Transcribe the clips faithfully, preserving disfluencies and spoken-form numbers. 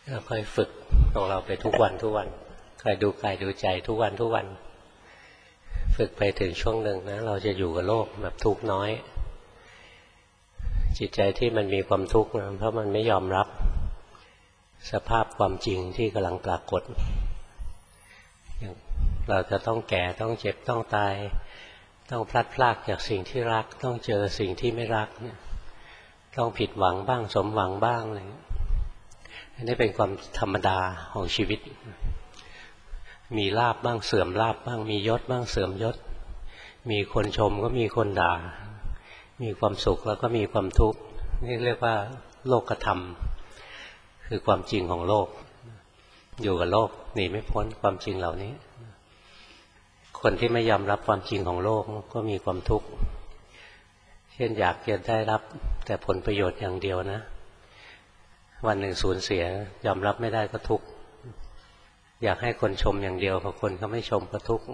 เราค่อยฝึกของเราไปทุกวันทุกวันคอยดูกายดูใจทุกวันทุกวันฝึกไปถึงช่วงหนึ่งนะเราจะอยู่กับโลกแบบทุกข์น้อยจิตใจที่มันมีความทุกข์นะเพราะมันไม่ยอมรับสภาพความจริงที่กำลังปรากฏเราจะต้องแก่ต้องเจ็บต้องตายต้องพลัดพรากจากสิ่งที่รักต้องเจอสิ่งที่ไม่รักต้องผิดหวังบ้างสมหวังบ้างอะไรอันนี้เป็นความธรรมดาของชีวิตมีลาภบ้างเสื่อมลาภบ้างมียศบ้างเสื่อมยศมีคนชมก็มีคนด่ามีความสุขแล้วก็มีความทุกข์นี่เรียกว่าโลกธรรมคือความจริงของโลกอยู่กับโลกหนีไม่พ้นความจริงเหล่านี้คนที่ไม่ยอมรับความจริงของโลกก็มีความทุกข์เช่นอยากจะได้รับแต่ผลประโยชน์อย่างเดียวนะวันหนึ่งสูญเสียยอมรับไม่ได้ก็ทุกข์อยากให้คนชมอย่างเดียวพอคนเขาไม่ชมก็ทุกข์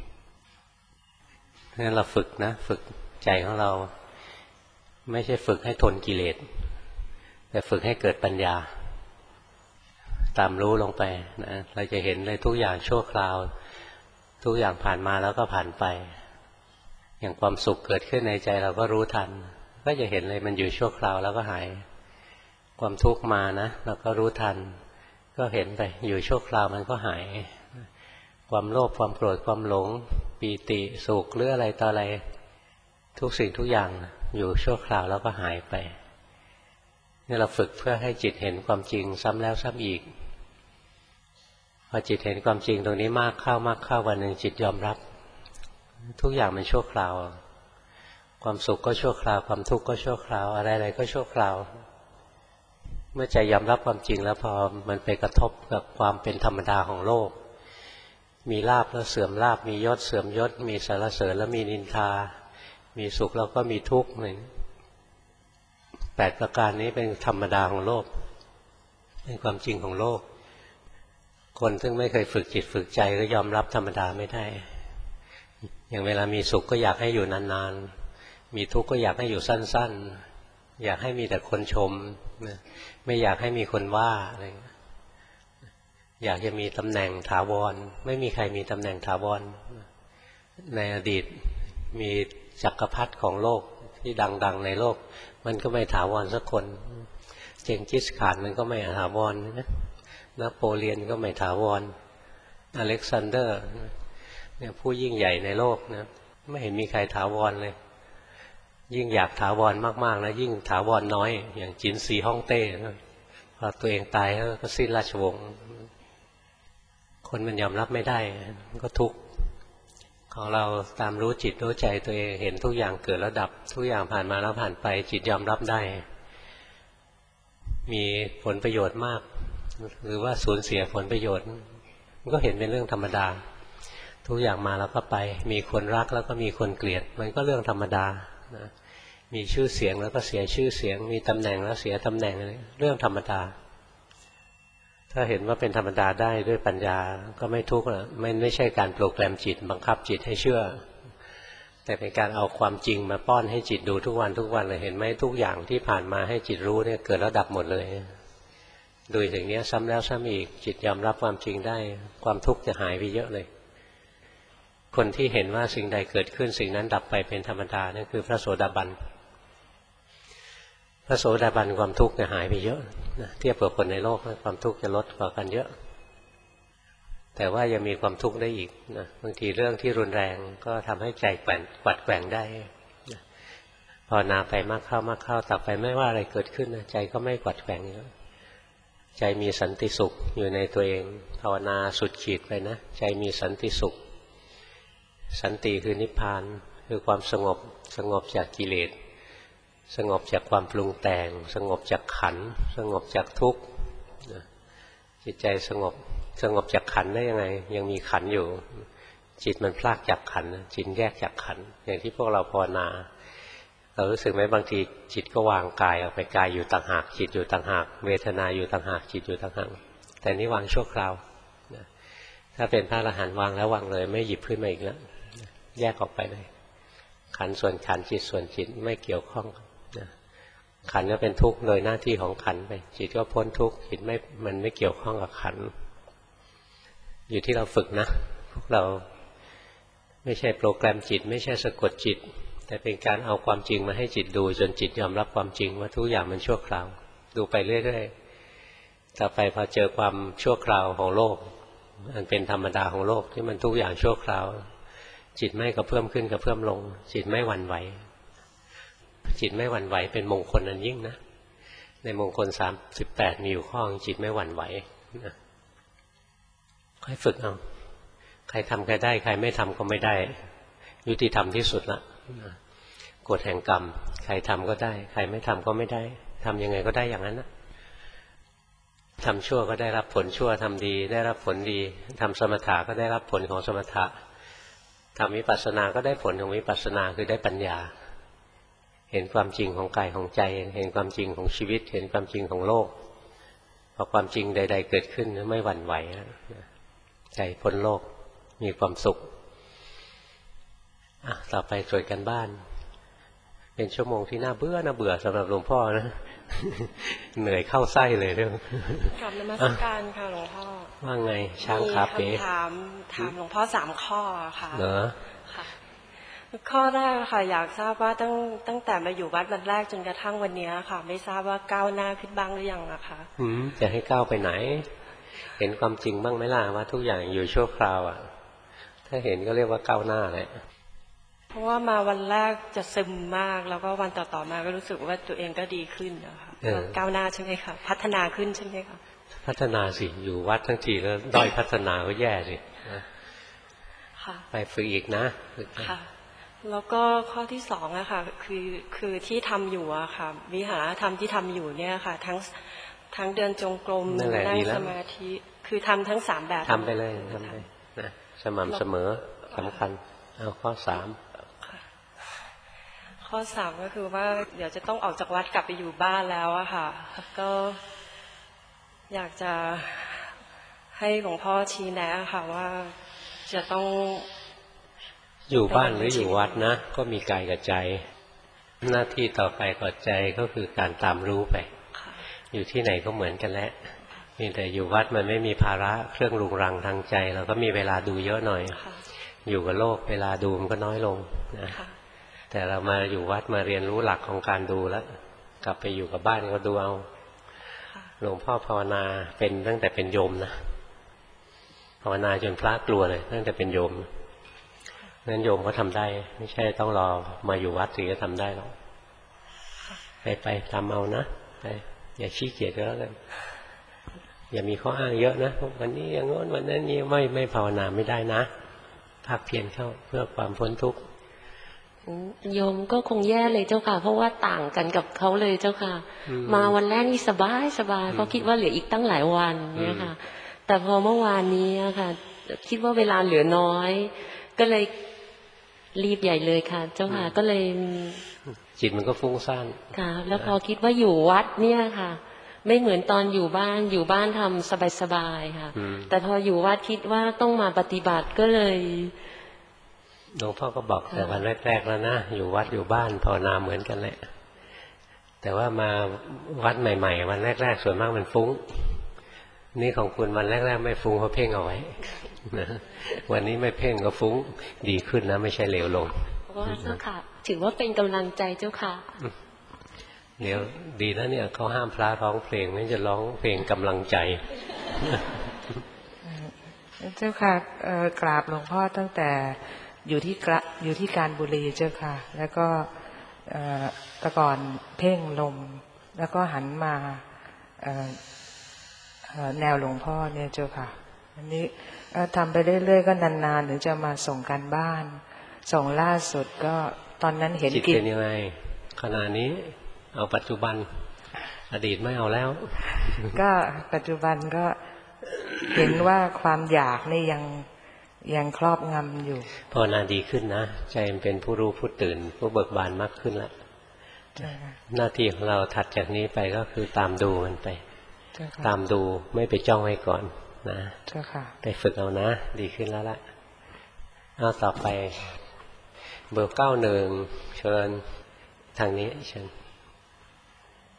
เพราะฉะนั้นเราฝึกนะฝึกใจของเราไม่ใช่ฝึกให้ทนกิเลสแต่ฝึกให้เกิดปัญญาตามรู้ลงไปนะเราจะเห็นเลยทุกอย่างชั่วคราวทุกอย่างผ่านมาแล้วก็ผ่านไปอย่างความสุขเกิดขึ้นในใจเราก็รู้ทันก็จะเห็นเลยมันอยู่ชั่วคราวแล้วก็หายความทุกข์มานะเราก็รู้ทันก็เห็นไปอยู่ชั่วคราวมันก็หายความโลภความโกรธความหลงปีติสุขหรืออะไรต่ออะไรทุกสิ่งทุกอย่างอยู่ชั่วคราวแล้วก็หายไปนี่เราฝึกเพื่อให้จิตเห็นความจริงซ้ำแล้วซ้ำอีกพอจิตเห็นความจริงตรงนี้มากเข้ามากเข้าวันหนึ่งจิตยอมรับทุกอย่างมันชั่วคราวความสุขก็ชั่วคราวความทุกข์ก็ชั่วคราวอะไรๆก็ชั่วคราวเมื่อใจยอมรับความจริงแล้วพอมันไปกระทบกับความเป็นธรรมดาของโลกมีลาภแล้วเสื่อมลาภมียศเสื่อมยศมีสรรเสริญแล้วมีนินทามีสุขแล้วก็มีทุกข์นี่แปดประการนี้เป็นธรรมดาของโลกเป็นความจริงของโลกคนซึ่งไม่เคยฝึกจิตฝึกใจก็ยอมรับธรรมดาไม่ได้อย่างเวลามีสุขก็อยากให้อยู่นานๆมีทุกข์ก็อยากให้อยู่สั้นๆอยากให้มีแต่คนชมไม่อยากให้มีคนว่าอะไรอยากจะมีตำแหน่งถาวรไม่มีใครมีตำแหน่งถาวรในอดีตมีจักรพรรดิของโลกที่ดังๆในโลกมันก็ไม่ถาวรสักคนเจงกิสข่านมันก็ไม่ถาวรนะนโปเลียนก็ไม่ถาวรอเล็กซานเดอร์เนี่ยผู้ยิ่งใหญ่ในโลกนะไม่เห็นมีใครถาวรเลยยิ่งอยากถาวรมากๆนะยิ่งถาวรน้อยอย่างจินซีฮ่องเต้พอตัวเองตายก็สิ้นราชวงศ์คนมันยอมรับไม่ได้ก็ทุกข์ของเราตามรู้จิตรู้ใจตัวเองเห็นทุกอย่างเกิดแล้วดับทุกอย่างผ่านมาแล้วผ่านไปจิตยอมรับได้มีผลประโยชน์มากหรือว่าสูญเสียผลประโยชน์มันก็เห็นเป็นเรื่องธรรมดาทุกอย่างมาแล้วก็ไปมีคนรักแล้วก็มีคนเกลียดมันก็เรื่องธรรมดานะมีชื่อเสียงแล้วก็เสียชื่อเสียงมีตำแหน่งแล้วเสียตำแหน่งเรื่องธรรมดาถ้าเห็นว่าเป็นธรรมดาได้ด้วยปัญญาก็ไม่ทุกข์นะไม่ไม่ใช่การโปรแกรมจิตบังคับจิตให้เชื่อแต่เป็นการเอาความจริงมาป้อนให้จิตดูทุกวันทุกวันเลยเห็นไหมทุกอย่างที่ผ่านมาให้จิตรู้เนี่ยเกิดแล้วดับหมดเลยดูอย่างนี้ซ้ำแล้วซ้ำอีกจิตยอมรับความจริงได้ความทุกข์จะหายไปเยอะเลยคนที่เห็นว่าสิ่งใดเกิดขึ้นสิ่งนั้นดับไปเป็นธรรมดานั่นคือพระโสดาบันพระโสดาบันความทุกข์จะหายไปเยอะนะเทียบกับคนในโลกความทุกข์จะลดกว่ากันเยอะแต่ว่ายังมีความทุกข์ได้อีกนะบางทีเรื่องที่รุนแรงก็ทำให้ใจแกว่งกวัดแกว่งได้นะภาวนาไปมากเข้ามากเข้าต่อไปไม่ว่าอะไรเกิดขึ้นนะใจก็ไม่กวัดแกว่งแล้วใจมีสันติสุขอยู่ในตัวเองภาวนาสุดขีดไปนะใจมีสันติสุขสันติคือนิพพานคือความสงบสงบจากกิเลสสงบจากความปรุงแต่งสงบจากขันธ์สงบจากทุกข์จิตใจสงบสงบจากขันธ์ได้ยังไงยังมีขันธ์อยู่จิตมันพลากจากขันธ์จิตแยกจากขันธ์อย่างที่พวกเราภาวนาเรารู้สึกไหมบางทีจิตก็วางกายออกไปกายอยู่ต่างหากจิตอยู่ต่างหากเวทนาอยู่ต่างหากจิตอยู่ต่างหากแต่นี่วางชั่วคราวถ้าเป็นพระอรหันต์วางแล้ววางเลยไม่หยิบขึ้นมาอีกแล้วแยกออกไปเลยขันส่วนขันจิตส่วนจิตไม่เกี่ยวข้องนะขันก็เป็นทุกข์โดยหน้าที่ของขันไปจิตก็พ้นทุกข์จิตไม่มันไม่เกี่ยวข้องกับขันอยู่ที่เราฝึกนะพวกเราไม่ใช่โปรแกรมจิตไม่ใช่สะกดจิตแต่เป็นการเอาความจริงมาให้จิตดูจนจิตยอมรับความจริงว่าทุกอย่างมันชั่วคราวดูไปเรื่อยๆต่อไปพอเจอความชั่วคราวของโลกมันเป็นธรรมดาของโลกที่มันทุกอย่างชั่วคราวจิตไม่กระเพื่อมขึ้นกระเพื่อมลงจิตไม่หวั่นไหวจิตไม่หวั่นไหวเป็นมงคลอันยิ่งนะในมงคลสามสิบแปดมีอยู่ข้อจิตไม่หวั่นไหวนะค่อยฝึกเอาใครทำใครได้ใครไม่ทำก็ไม่ได้ยุติธรรมที่สุดละกฎแห่งกรรมใครทำก็ได้ใครไม่ทำก็ไม่ได้ทำยังไงก็ได้อย่างนั้นนะทำชั่วก็ได้รับผลชั่วทำดีได้รับผลดีทำสมถะก็ได้รับผลของสมถะทำวิปัสสนาก็ได้ผลของวิปัสสนาคือได้ปัญญาเห็นความจริงของกายของใจเห็นความจริงของชีวิตเห็นความจริงของโลกพอความจริงใดๆเกิดขึ้นไม่หวั่นไหวใจพ้นโลกมีความสุขอ่ะต่อไปตรวจกันบ้านเป็นชั่วโมงที่น่าเบื่อน่าเบื่อสำหรับหลวงพ่อนะ เหนื่อยเข้าไส้เลยเรื่องกลับนมัสการค่ะหลวงพ่อว่าไงช้างขาเป๋ถามถามหลวงพ่อสามข้อค่ะเหรอค่ะข้อแรกค่ะอยากทราบว่าตั้งตั้งแต่มาอยู่วัดวันแรกจนกระทั่งวันนี้ค่ะไม่ทราบว่าก้าวหน้าขึ้นบ้างหรือยังนะคะอืมจะให้ก้าวไปไหนเห็นความจริงบ้างไหมล่ะว่าทุกอย่างอยู่ชั่วคราวอ่ะถ้าเห็นก็เรียกว่าก้าวหน้าแหละเพราะว่ามาวันแรกจะซึมมากแล้วก็วันต่อๆมาก็รู้สึกว่าตัวเองก็ดีขึ้นนะคะก้าวหน้าใช่ไหมคะพัฒนาขึ้นใช่ไหมคะพัฒนาสิอยู่วัดทั้งทีแล้วด้อยพัฒนาก็แย่สิค่ะไปฝึกอีกนะค่ะแล้วก็ข้อที่สองอะค่ะคือคือที่ทำอยู่อะค่ะวิหารธรรมที่ทำอยู่เนี่ยค่ะทั้งทั้งเดินจงกรมนั่งสมาธิคือทำทั้งสามแบบทำไปเลยทำไปนะสม่ำเสมอสำคัญเอาข้อสามข้อสามก็คือว่าเดี๋ยวจะต้องออกจากวัดกลับไปอยู่บ้านแล้วอะค่ะก็อยากจะให้หลวงพ่อชี้แนะค่ะว่าจะต้องอยู่บ้านหรืออยู่วัดนะก็มีกายกับใจหน้าที่ต่อไปต่อใจก็คือการตามรู้ไปอยู่ที่ไหนก็เหมือนกันแหละมีแต่อยู่วัดมันไม่มีภาระเครื่องรุงรังทางใจเราก็มีเวลาดูเยอะหน่อยอยู่กับโลกเวลาดูมันก็น้อยลงนะแต่เรามาอยู่วัดมาเรียนรู้หลักของการดูแล้วกลับไปอยู่กับบ้านก็ดูเอาหลวงพ่อภาวนาเป็นตั้งแต่เป็นโยมนะภาวนาจนพระกลัวเลยตั้งแต่เป็นโยมนั้นโยมก็ทำได้ไม่ใช่ต้องรอมาอยู่วัดถึงจะทำได้หรอกไปไปทำเอานะไปอย่าขี้เกียจก็แล้วกันอย่ามีข้ออ้างเยอะนะวันนี้อย่างโน้นวันนั้นนี้ไม่ไม่ภาวนาไม่ได้นะภาคเพียรเข้าเพื่อความพ้นทุกข์โยมก็คงแย่เลยเจ้าค่ะเพราะว่าต่างกันกับเขาเลยเจ้าค่ะมาวันแรกนี่สบายสบายเพราะคิดว่าเหลืออีกตั้งหลายวันเนี่ยค่ะแต่พอเมื่อวานนี้ค่ะคิดว่าเวลาเหลือน้อยก็เลยรีบใหญ่เลยค่ะเจ้าค่ะก็เลยจิตมันก็ฟุ้งซ่านค่ะแล้วพอคิดว่าอยู่วัดเนี่ยค่ะไม่เหมือนตอนอยู่บ้านอยู่บ้านทำสบายๆค่ะแต่พออยู่วัดคิดว่าต้องมาปฏิบัติก็เลยหลวงพ่อก็บอกแต่วันแรกๆแล้วนะอยู่วัดอยู่บ้านภาวนาเหมือนกันแหละแต่ว่ามาวัดใหม่ๆวันแรกๆส่วนมากมันฟุ้งนี่ของคุณวันแรกๆไม่ฟุ้งเพราะเพ่งเอาไว้นะวันนี้ไม่เพ่งก็ฟุ้งดีขึ้นนะไม่ใช่เหลวลงว่าเจ้าค่ะถือว่าเป็นกำลังใจเจ้าค่ะเดี๋ยวดีนะเนี่ยเขาห้ามพระร้องเพลงไม่จะร้องเพลงกำลังใจเจ้าค่ะกราบหลวงพ่อตั้งแต่อยู่ที่กระอยู่ที่การบุรีเจ้าค่ะแล้วก็แต่ก่อนเพ่งลมแล้วก็หันมาแนวหลวงพ่อเนี่ยเจ้าค่ะอันนี้ทำไปเรื่อยๆก็นานๆถึงจะมาส่งกันบ้านส่งล่าสุดก็ตอนนั้นเห็นจิตเป็นยังไงขณะนี้เอาปัจจุบันอดีตไม่เอาแล้วก็ปัจจุบันก็เห็นว่าความอยากนี่ยังยังครอบงำอยู่ภาวนาดีขึ้นนะใจมันเป็นผู้รู้ผู้ตื่นผู้เบิกบานมากขึ้นแล้วหน้าที่ของเราถัดจากนี้ไปก็คือตามดูมันไปตามดูไม่ไปจ้องไว้ก่อนนะไปฝึกเอานะดีขึ้นแล้วละเอาต่อไปเบอร์เก้าหนึ่งเชิญทางนี้เชิญ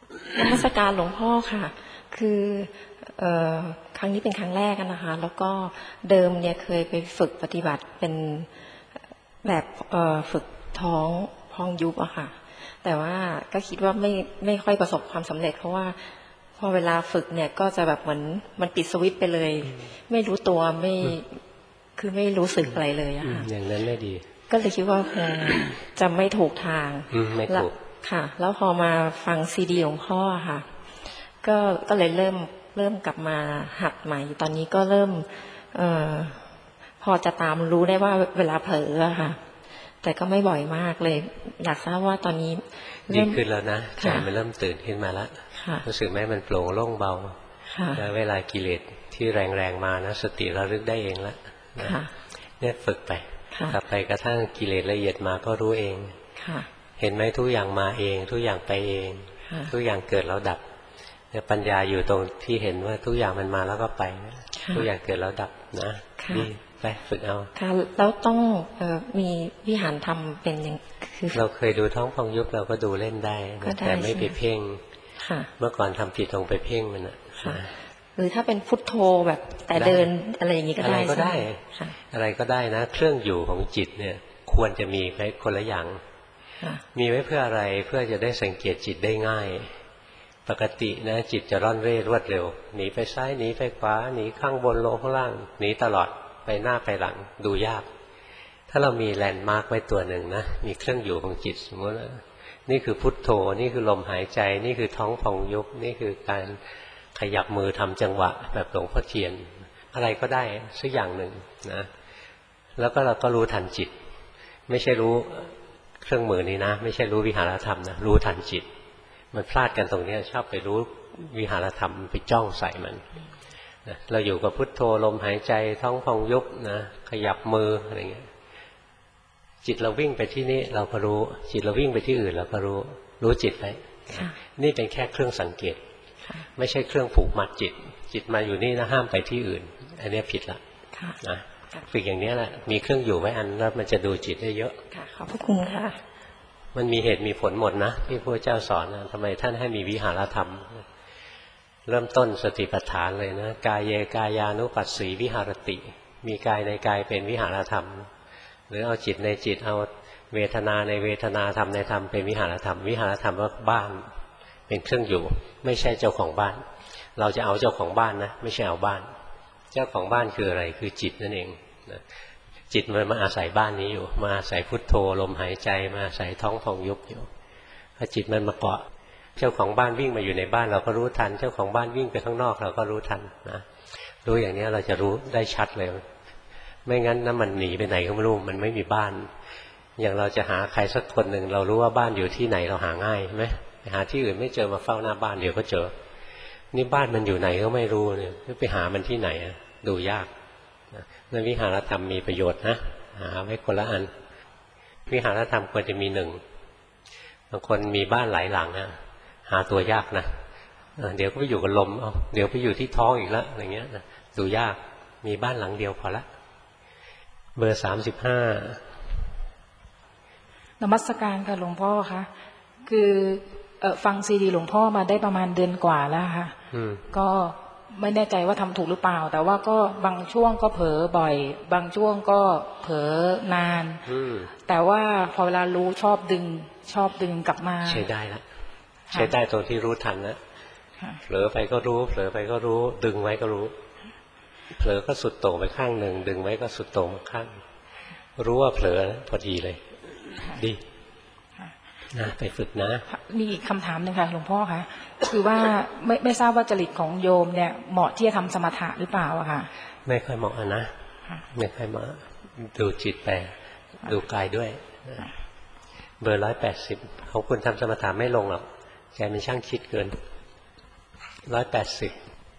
นมัสการหลวงพ่อค่ะคือเอ่อครั้งนี้เป็นครั้งแรกนะคะแล้วก็เดิมเนี่ยเคยไปฝึกปฏิบัติเป็นแบบเอ่อฝึกท้องพองยุบอะค่ะแต่ว่าก็คิดว่าไม่ไม่ค่อยประสบความสำเร็จเพราะว่าพอเวลาฝึกเนี่ยก็จะแบบเหมือนมันปิดสวิตช์ไปเลยไม่รู้ตัวไม่คือไม่รู้สึกอะไรเลยอะค่ะอย่างนั้นไม่ดีก็เลยคิดว่าคงจะไม่ถูกทางไม่ถูกค่ะแล้วพอมาฟังซีดีของพ่อค่ะก็ก็เลยเริ่มเริ่มกลับมาหัดใหม่ตอนนี้ก็เริ่มเอ่อพอจะตามรู้ได้ว่าเวลาเผลออะค่ะแต่ก็ไม่บ่อยมากเลยอยากทราบว่าตอนนี้ดีขึ้นแล้วนะใจมันเริ่มตื่นขึ้นมาแล้วรู้สึกไหมมันโปร่งโล่งเบาแล้วเวลากิเลสที่แรงๆมานะสติระลึกได้เองแล้วเนี่ยฝึกไปต่อไปกระทั่งกิเลสละเอียดมาก็รู้เองเห็นไหมทุกอย่างมาเองทุกอย่างไปเองทุกอย่างเกิดแล้วดับเนี่ยปัญญาอยู่ตรงที่เห็นว่าทุกอย่างมันมาแล้วก็ไปทุกอย่างเกิดแล้วดับนะนี่ไปฝึกเอาค่ะแล้วต้องเอ่อมีวิหารธรรมเป็นอย่างคือเราเคยดูท้องพองยุบเราก็ดูเล่นได้แต่ไม่ไปเพ่งเมื่อก่อนทำผิดตรงไปเพ่งมันอ่ะหรือถ้าเป็นพุทโธแบบแต่เดินอะไรอย่างนี้ก็ได้อะไรก็ได้อะไรก็ได้นะเครื่องอยู่ของจิตเนี่ยควรจะมีไว้คนละอย่างมีไว้เพื่ออะไรเพื่อจะได้สังเกตจิตได้ง่ายปกตินะจิตจะร่อนเร่รวดเร็วหนีไปซ้ายหนีไปขวาหนีข้างบนลงข้างล่างหนีตลอดไปหน้าไปหลังดูยากถ้าเรามีแลนด์มาร์กไว้ตัวหนึ่งนะมีเครื่องอยู่ของจิตสมมตินี่คือพุทโธนี่คือลมหายใจนี่คือท้องพองยุบนี่คือการขยับมือทำจังหวะแบบหลวงพ่อเทียนอะไรก็ได้สักอย่างหนึ่งนะแล้วก็เราก็รู้ทันจิตไม่ใช่รู้เครื่องมือนี้นะไม่ใช่รู้วิหารธรรมนะรู้ทันจิตมันพลาดกันตรงนี้ชอบไปรู้วิหารธรรมไปจ้องใส่มันนะเราอยู่กับพุทโธลมหายใจท้องพองยุบนะขยับมืออะไรเงี้ยจิตเราวิ่งไปที่นี่เราก็รู้จิตเราวิ่งไปที่อื่นเราก็รู้รู้จิตไปนี่เป็นแค่เครื่องสังเกตไม่ใช่เครื่องผูกมัดจิตจิตมาอยู่นี่นะห้ามไปที่อื่นอันนี้ผิดละนะฝึกอย่างนี้แหละมีเครื่องอยู่ไว้อันแล้วมันจะดูจิตได้เยอะขอบคุณค่ะมันมีเหตุมีผลหมดนะที่พระเจ้าสอนนะทำไมท่านให้มีวิหารธรรมเริ่มต้นสติปัฏฐานเลยนะกายเยกายานุปัสสีวิหารติมีกายในกายเป็นวิหารธรรมหรือเอาจิตในจิตเอาเวทนาในเวทนาธรรมในธรรมเป็นวิหารธรรมวิหารธรรมว่าบ้านเป็นเครื่องอยู่ไม่ใช่เจ้าของบ้านเราจะเอาเจ้าของบ้านนะไม่ใช่เอาบ้านเจ้าของบ้านคืออะไรคือจิตนั่นเองนะจิตมันมาอาศัยบ้านนี้อยู่มาอาศัยพุทโธลมหายใจมาอาศัยท้องพองยุบอยู่พอจิตมันมาเกาะเจ้าของบ้านวิ่งมาอยู่ในบ้านเราก็รู้ทันเจ้าของบ้านวิ่งไปข้างนอกเราก็รู้ทันนะรู้อย่างนี้เราจะรู้ได้ชัดเลยไม่งั้นนะมันหนีไปไหนก็ไม่รู้มันไม่มีบ้านอย่างเราจะหาใครสักคนหนึ่งเรารู้ว่าบ้านอยู่ที่ไหนเราหาง่ายใช่ไหมหาที่อื่นไม่เจอมาเฝ้าหน้าบ้านเดี๋ยวก็เจอนี่บ้านมันอยู่ไหนก็ไม่รู้เนี่ยไปหามันที่ไหนดูยากนั่นวิหารธรรมมีประโยชน์นะหาไว้คนละอันวิหารธรรมควรจะมีหนึ่งบางคนมีบ้านหลายหลังนะหาตัวยากนะเดี๋ยวก็ไปอยู่กับลมเอาเดี๋ยวไปอยู่ที่ท้องอีกแล้วอะไรเงี้ยดูยากมีบ้านหลังเดียวพอละเบอร์สามสิบห้านมัสการค่ะหลวงพ่อคะคือเอ่อฟังซีดีหลวงพ่อมาได้ประมาณเดือนกว่าแล้วค่ะก็ไม่แน่ใจว่าทำถูกหรือเปล่าแต่ว่าก็บางช่วงก็เผลอบ่อยบางช่วงก็เผลอนานแต่ว่าพอเวลารู้ชอบดึงชอบดึงกลับมาใช้ได้ละใช้ได้ตรงที่รู้ทันนะเผลอไปก็รู้เผลอไปก็รู้ดึงไว้ก็รู้เผลอก็สุดโต่งไปข้างหนึ่งดึงไว้ก็สุดโต่งข้างรู้ว่าเผลอพอดีเลยดีนะไปฝึกนะมีอีกคำถามหนึ่งค่ะหลวงพ่อคะคือว่าไม่ไม่ทราบว่าจริตของโยมเนี่ยเหมาะที่จะทำสมถะหรือเปล่าอะค่ะไม่ค่อยเหมาะนะไม่ค่อยเหมาะดูจิตไปดูกายด้วยเบอร์ร้อยแปดสิบของคุณทำสมถะไม่ลงหรอกใจมันช่างคิดเกินร้อยแปดสิบ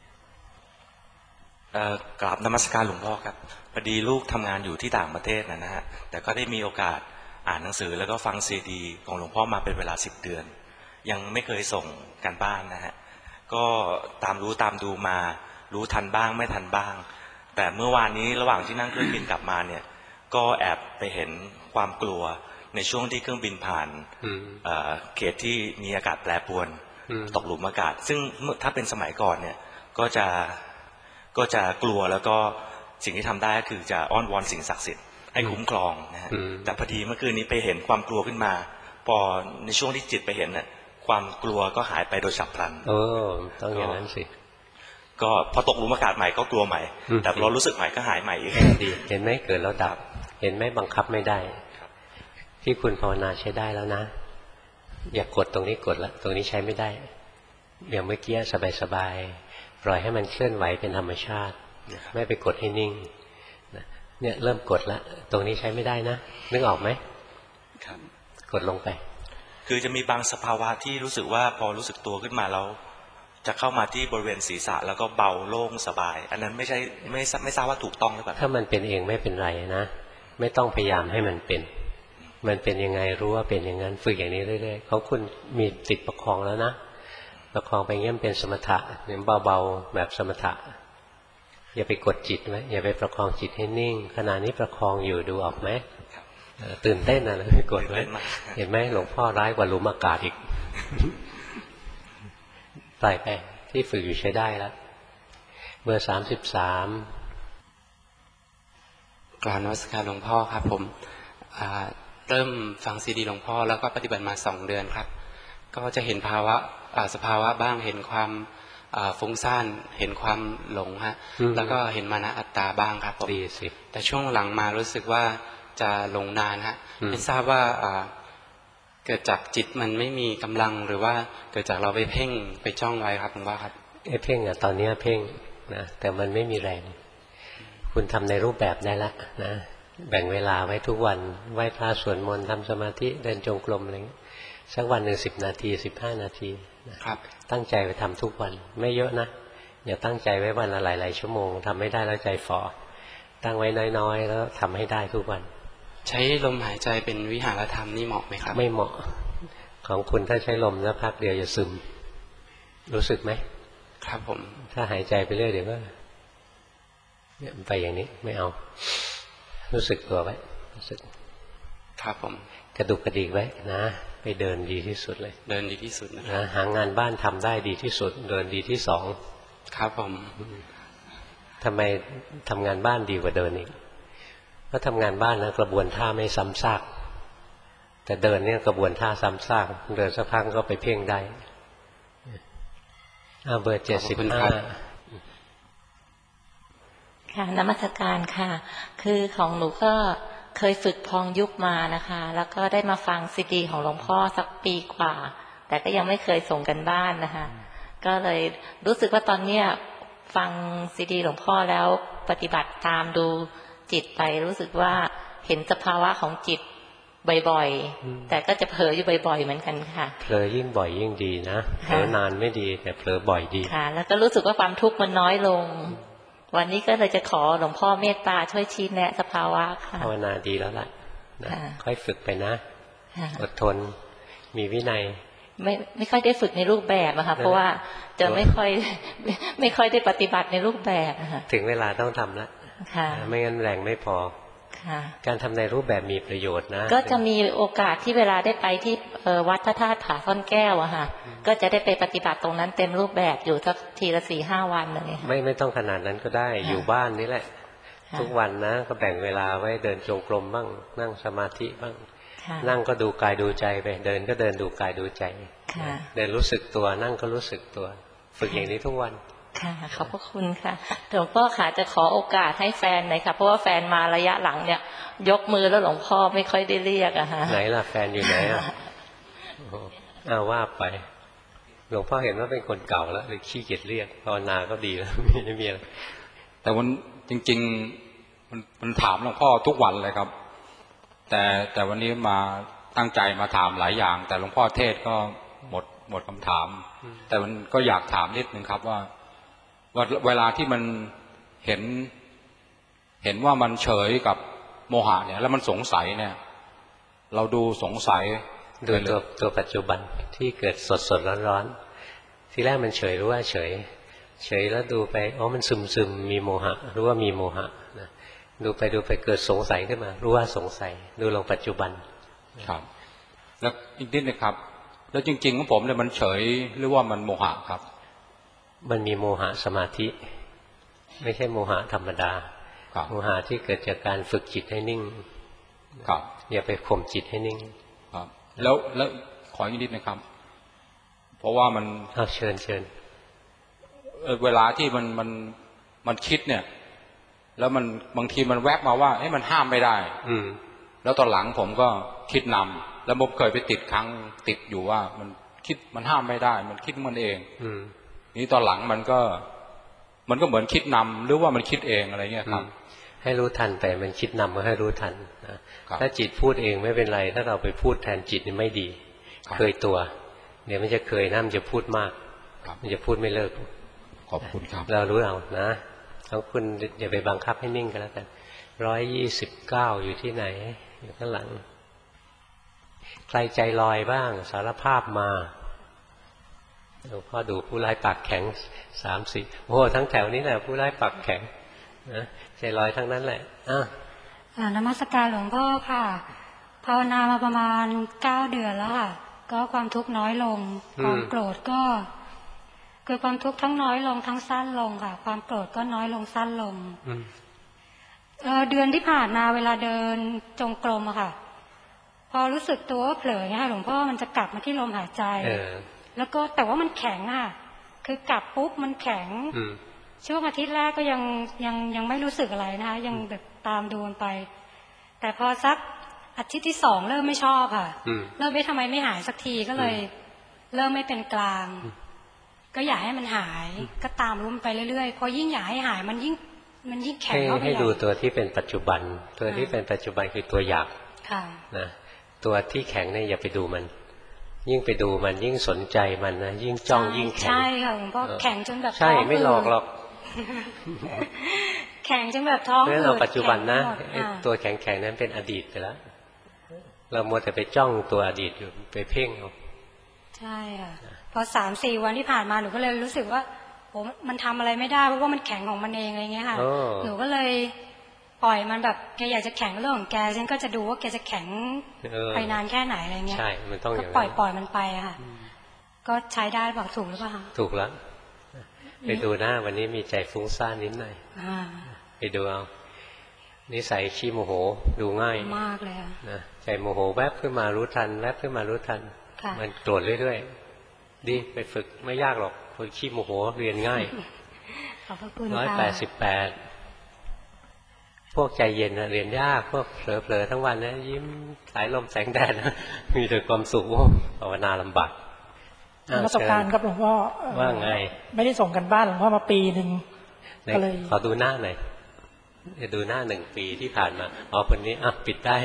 กราบนมัสการหลวงพ่อครับพอดีลูกทำงานอยู่ที่ต่างประเทศนะนะฮะแต่ก็ได้มีโอกาสอ่านหนังสือแล้วก็ฟังซีดีของหลวงพ่อมาเป็นเวลาสิบเดือนยังไม่เคยส่งกันบ้านนะฮะก็ตามรู้ตามดูมารู้ทันบ้างไม่ทันบ้างแต่เมื่อวานนี้ระหว่างที่นั่งเครื่องบินกลับมาเนี่ยก็แอบไปเห็นความกลัวในช่วงที่เครื่องบินผ่านเขตที่มีอากาศแปรปรวนตกหลุมอากาศซึ่งถ้าเป็นสมัยก่อนเนี่ยก็จะก็จะกลัวแล้วก็สิ่งที่ทำได้ก็คือจะอ้อนวอนสิ่งศักดิ์สิทธิ์ให้คุ้มครองนะฮะแต่พอดีเมื่อคืนนี้ไปเห็นความกลัวขึ้นมาพอในช่วงที่จิตไปเห็นเนี่ยความกลัวก็หายไปโดยฉับพลันเออต้องอย่างนั้นสิก็พอตกหลุมอากาศใหม่ก็กลัวใหม่แต่พอรู้สึกใหม่ก็หายใหม่อีกดีเห็นไหมเกิดแล้วดับเห็นไหมบังคับไม่ได้ที่คุณภาวนาใช้ได้แล้วนะอย่ากดตรงนี้กดแล้วตรงนี้ใช้ไม่ได้อย่างเมื่อกี้สบายๆปล่อยให้มันเคลื่อนไหวเป็นธรรมชาติไม่ไปกดให้นิ่งเนี่ยเริ่มกดแล้วตรงนี้ใช้ไม่ได้นะนึกออกไหมครับกดลงไปคือจะมีบางสภาวะที่รู้สึกว่าพอรู้สึกตัวขึ้นมาแล้วจะเข้ามาที่บริเวณศีรษะแล้วก็เบาโล่งสบายอันนั้นไม่ใช่ไม่ไม่ทราบว่าถูกต้องหรือเปล่าถ้ามันเป็นเองไม่เป็นไรนะไม่ต้องพยายามให้มันเป็นมันเป็นยังไงรู้ว่าเป็นอย่างนั้นฝึกอย่างนี้เรื่อยๆเขาคุณมีติดประคองแล้วนะประคองไปเงี้ยเป็นสมถะเนี่ยเบาๆแบบสมถะอย่าไปกดจิตไว้อย่าไปประคองจิตให้นิ่งขณะนี้ประคองอยู่ดูออกไหมตื่นเต้นอะไรไม่กดไว้เห็นไหมหลวงพ่อร้ายกว่าหลุมอากาศอีกปล่อยไปที่ฝึกอยู่ใช้ได้แล้วเบอร์สามสิบสามกราบนมัสการหลวงพ่อครับผมเริ่มฟังซีดีหลวงพ่อแล้วก็ปฏิบัติมาสองเดือนครับก็จะเห็นภาวะสภาวะบ้างเห็นความฟุ้งซ่านเห็นความหลงฮะแล้วก็เห็นมานะอัตตาบ้างครับผมดีสิแต่ช่วงหลังมารู้สึกว่าจะหลงนานฮะไม่ทราบว่าเกิดจากจิตมันไม่มีกำลังหรือว่าเกิดจากเราไปเพ่งไปจ้องไว้ครับหลวงพ่อครับไอ้เพ่งอะตอนนี้เพ่งนะแต่มันไม่มีแรงคุณทำในรูปแบบได้ละนะแบ่งเวลาไว้ทุกวันไหว้พระสวดมนต์ทำสมาธิเดินจงกรมอะไรอย่างนี้สักวันหนึ่งสิบนาทีสิบห้านาทีนะครับตั้งใจไปทำทุกวันไม่เยอะนะอย่าตั้งใจไว้วันละหลายๆชั่วโมงทำไม่ได้แล้วใจฝ่อตั้งไว้น้อยๆแล้วทำให้ได้ทุกวันใช้ลมหายใจเป็นวิหารธรรมนี่เหมาะไหมครับไม่เหมาะของคุณถ้าใช้ลมแล้วพักเดียวจะซึมรู้สึกไหมครับผมถ้าหายใจไปเรื่อยเดี๋ยวก็ไปอย่างนี้ไม่เอารู้สึกตัวไว้รู้สึกครับผมกระดุกกระดิกไว้นะไปเดินดีที่สุดเลยเดินดีที่สุดนะหางานบ้านทำได้ดีที่สุดเดินดีที่สองครับผมทำไมทำงานบ้านดีกว่าเดินอีกเพราะทำงานบ้านนะกระบวนท่าไม่ซ้ำซากแต่เดินเนี่ยกระบวนท่าซ้ำซากเดินสักพักก็ไปเพ่งได้เบอร์เจ็ดสิบห้าค่ะนมัสการค่ะคือของหนูก็เคยฝึกพองยุบมานะคะแล้วก็ได้มาฟังซีดีของหลวงพ่อสักปีกว่าแต่ก็ยังไม่เคยส่งกันบ้านนะคะก็เลยรู้สึกว่าตอนเนี้ยฟังซีดีหลวงพ่อแล้วปฏิบัติตามดูจิตไปรู้สึกว่าเห็นสภาวะของจิตบ่อยๆแต่ก็จะเผลออยู่บ่อยๆเหมือนกันค่ะเผลอยิ่งบ่อยยิ่งดีนะเผลอนานไม่ดีแต่เผลอบ่อยดีค่ะแล้วก็รู้สึกว่าความทุกข์มันน้อยลงวันนี้ก็เลยจะขอหลวงพ่อเมตตาช่วยชี้แนะสภาวะค่ะภาวนาดีแล้วล่ะค่อยฝึกไปนะอดทนมีวินัยไม่ไม่ค่อยได้ฝึกในรูปแบบนะคะเพราะว่าจะไม่ค่อยไม่ค่อยได้ปฏิบัติในรูปแบบนะคะถึงเวลาต้องทำแล้วไม่งั้นแรงไม่พอการทำในรูปแบบมีประโยชน์นะก็จะมีโอกาสที่เวลาได้ไปที่วัดพระธาตุผาซ่อนแก้วอะค่ะก็จะได้ไปปฏิบัติตรงนั้นเต็มรูปแบบอยู่สักทีละสี่ห้าวันเลยไม่ไม่ต้องขนาดนั้นก็ได้อยู่บ้านนี่แหละทุกวันนะก็แบ่งเวลาไว้เดินจงกรมบ้างนั่งสมาธิบ้างนั่งก็ดูกายดูใจไปเดินก็เดินดูกายดูใจเดินรู้สึกตัวนั่งก็รู้สึกตัวฝึกอย่างนี้ทุกวันค่ะขอบพระคุณค่ะหลวงพ่อค่ะจะขอโอกาสให้แฟนหน่อยค่ะเพราะว่าแฟนมาระยะหลังเนี่ยยกมือแล้วหลวงพ่อไม่ค่อยได้เรียกอะฮะไหนล่ะแฟนอยู่ไหนอ่ะอ้าวว่าไปหลวงพ่อเห็นว่าเป็นคนเก่าแล้วเลยขี้เกียจเรียกภาวนาก็ดีแล้วไม่มีอะไรแต่วันจริงๆมันมันถามหลวงพ่อทุกวันเลยครับแต่แต่วันนี้มาตั้งใจมาถามหลายอย่าง แต่หลวงพ่อเทศก็หมดหมดคำถามแต่มันก็อยากถามนิดนึงครับว่าว่าเวลาที่มันเห็นเห็นว่ามันเฉยกับโมหะเนี่ยแล้วมันสงสัยเนี่ยเราดูสงสัยดูตัวตัวปัจจุบันที่เกิดสดสดร้อนร้อนทีแรกมันเฉยรู้ว่าเฉยเฉยแล้วดูไปอ๋อมันซึมซึมมีโมหะรู้ว่ามีโมหะนะดูไปดูไปเกิดสงสัยขึ้นมารู้ว่าสงสัยดูลงปัจจุบันครับแล้วอีกนิดนึงครับแล้วจริงๆของผมเนี่ยมันเฉยหรือว่ามันโมหะครับมันมีโมหะสมาธิไม่ใช่โมหะธรรมดาโมหะที่เกิดจากการฝึกจิตให้นิ่งครับอย่าไปข่มจิตให้นิ่งครับแล้วแล้วขออีกนิดนะครับเพราะว่ามันเอาเชิญเชิญเวลาที่มันมันมันคิดเนี่ยแล้วมันบางทีมันแวบมาว่าเอ้ยมันห้ามไม่ได้อืมแล้วตอนหลังผมก็คิดนำแล้วผมเคยไปติดครั้งติดอยู่ว่ามันคิดมันห้ามไม่ได้มันคิดมันเองอืมนี่ตอนหลังมันก็มันก็เหมือนคิดนำหรือว่ามันคิดเองอะไรเงี้ยครับให้รู้ทันแต่มันคิดนำก็ให้รู้ทันนะถ้าจิตพูดเองไม่เป็นไรถ้าเราไปพูดแทนจิตนี่ไม่ดีเคยตัวเดี๋ยวมันจะเคยนะมันจะพูดมากมันจะพูดไม่เลิกขอบคุณครับเรารู้เอานะแล้วคุณอย่าไปบังคับให้นิ่งกันแล้วกันร้อยยี่สิบเก้าอยู่ที่ไหนอยู่ข้างหลังใครใจลอยบ้างสารภาพมาหลวงพ่อดูผู้ร้ายปากแข็งสามสี่โอ้ทั้งแถวนี้แหละผู้ร้ายปากแข็งนะใจลอยทั้งนั้นแหละอ่ะนมัสการหลวงพ่อค่ะภาวนามาประมาณเก้าเดือนแล้วค่ะก็ความทุกข์น้อยลงความโกรธก็คือความทุกข์ทั้งน้อยลงทั้งสั้นลงค่ะความโกรธก็น้อยลงสั้นลงเออเดือนที่ผ่านมาเวลาเดินจงกรมอะค่ะพอรู้สึกตัวเผลอเนี่ยหลวงพ่อมันจะกลับมาที่ลมหายใจแล้วก็แต่ว่ามันแข็งอะคือกลับปุ๊บมันแข็งช่วงอาทิตย์แรกก็ยังยังยังไม่รู้สึกอะไรนะคะยังแบบตามดูมันไปแต่พอสักอาทิตย์ที่สองเริ่มไม่ชอบค่ะเริ่มไม่ทำไมไม่หายสักทีก็เลยเริ่มไม่เป็นกลางก็อยากให้มันหายก็ตามรู้มันไปเรื่อยๆพอยิ่งอยากให้หายมันยิ่งมันยิ่งแข็งเข้าไปให้ดูตัวที่เป็นปัจจุบันตัวที่เป็นปัจจุบันคือตัวอยากนะตัวที่แข็งเนี่ยอย่าไปดูมันยิ่งไปดูมันยิ่งสนใจมันนะยิ่งจ้องยิ่งแข็งใช่ค่ะหลวงพ่อแข็งจนแบบใช่ไม่หลอกหรอกแข็งจนแบบท้องอืดเราปัจจุบันนะตัวแข็งๆนั้นเป็นอดีตไปแล้วเรามัวแต่ไปจ้องตัวอดีตอยู่ไปเพ่งเอาใช่ค่ะพอสามสี่วันที่ผ่านมาหนูก็เลยรู้สึกว่าโอ้มันทำอะไรไม่ได้เพราะว่ามันแข็งของมันเองอะไรเงี้ยค่ะหนูก็เลยปล่อยมันแบบแกอยากจะแข็งเรื่องของแกฉันก็จะดูว่าแกจะแข็งไปนานแค่ไหนอะไรเงี้ยใช่มันต้องอย่างนั้นก็ปล่อยปล่อยมันไปอะค่ะก็ใช้ได้บอกถูกหรือเปล่าคะถูกแล้วไปดูหน้าวันนี้มีใจฟุ้งซ่านนิดหน่อยไปดูเอานิสัยขี้โมโหดูง่ายมากเลยนะใจโมโหแวบขึ้นมารู้ทันแวบขึ้นมารู้ทันมันโกรธเรื่อยๆดีไปฝึกไม่ยากหรอกคนขี้โมโหเรียนง่ายขอบคุณร้อยแปดสิบแปดพวกใจเย็นนะเรียนยากพวกเผลอๆทั้งวันนะยิ้มสายลมแสงแดดนะมีแต่ความสุขภาวนาลำบากประสบการณ์ครับหลวงพ่อว่าไงไม่ได้ส่งกันบ้านหลวงพ่อมาปีหนึ่งก็เลยขอดูหน้าหน่อยจะดูหน้าหนึ่งปีที่ผ่านมาอ๋อคนนี้อ่ะปิดได้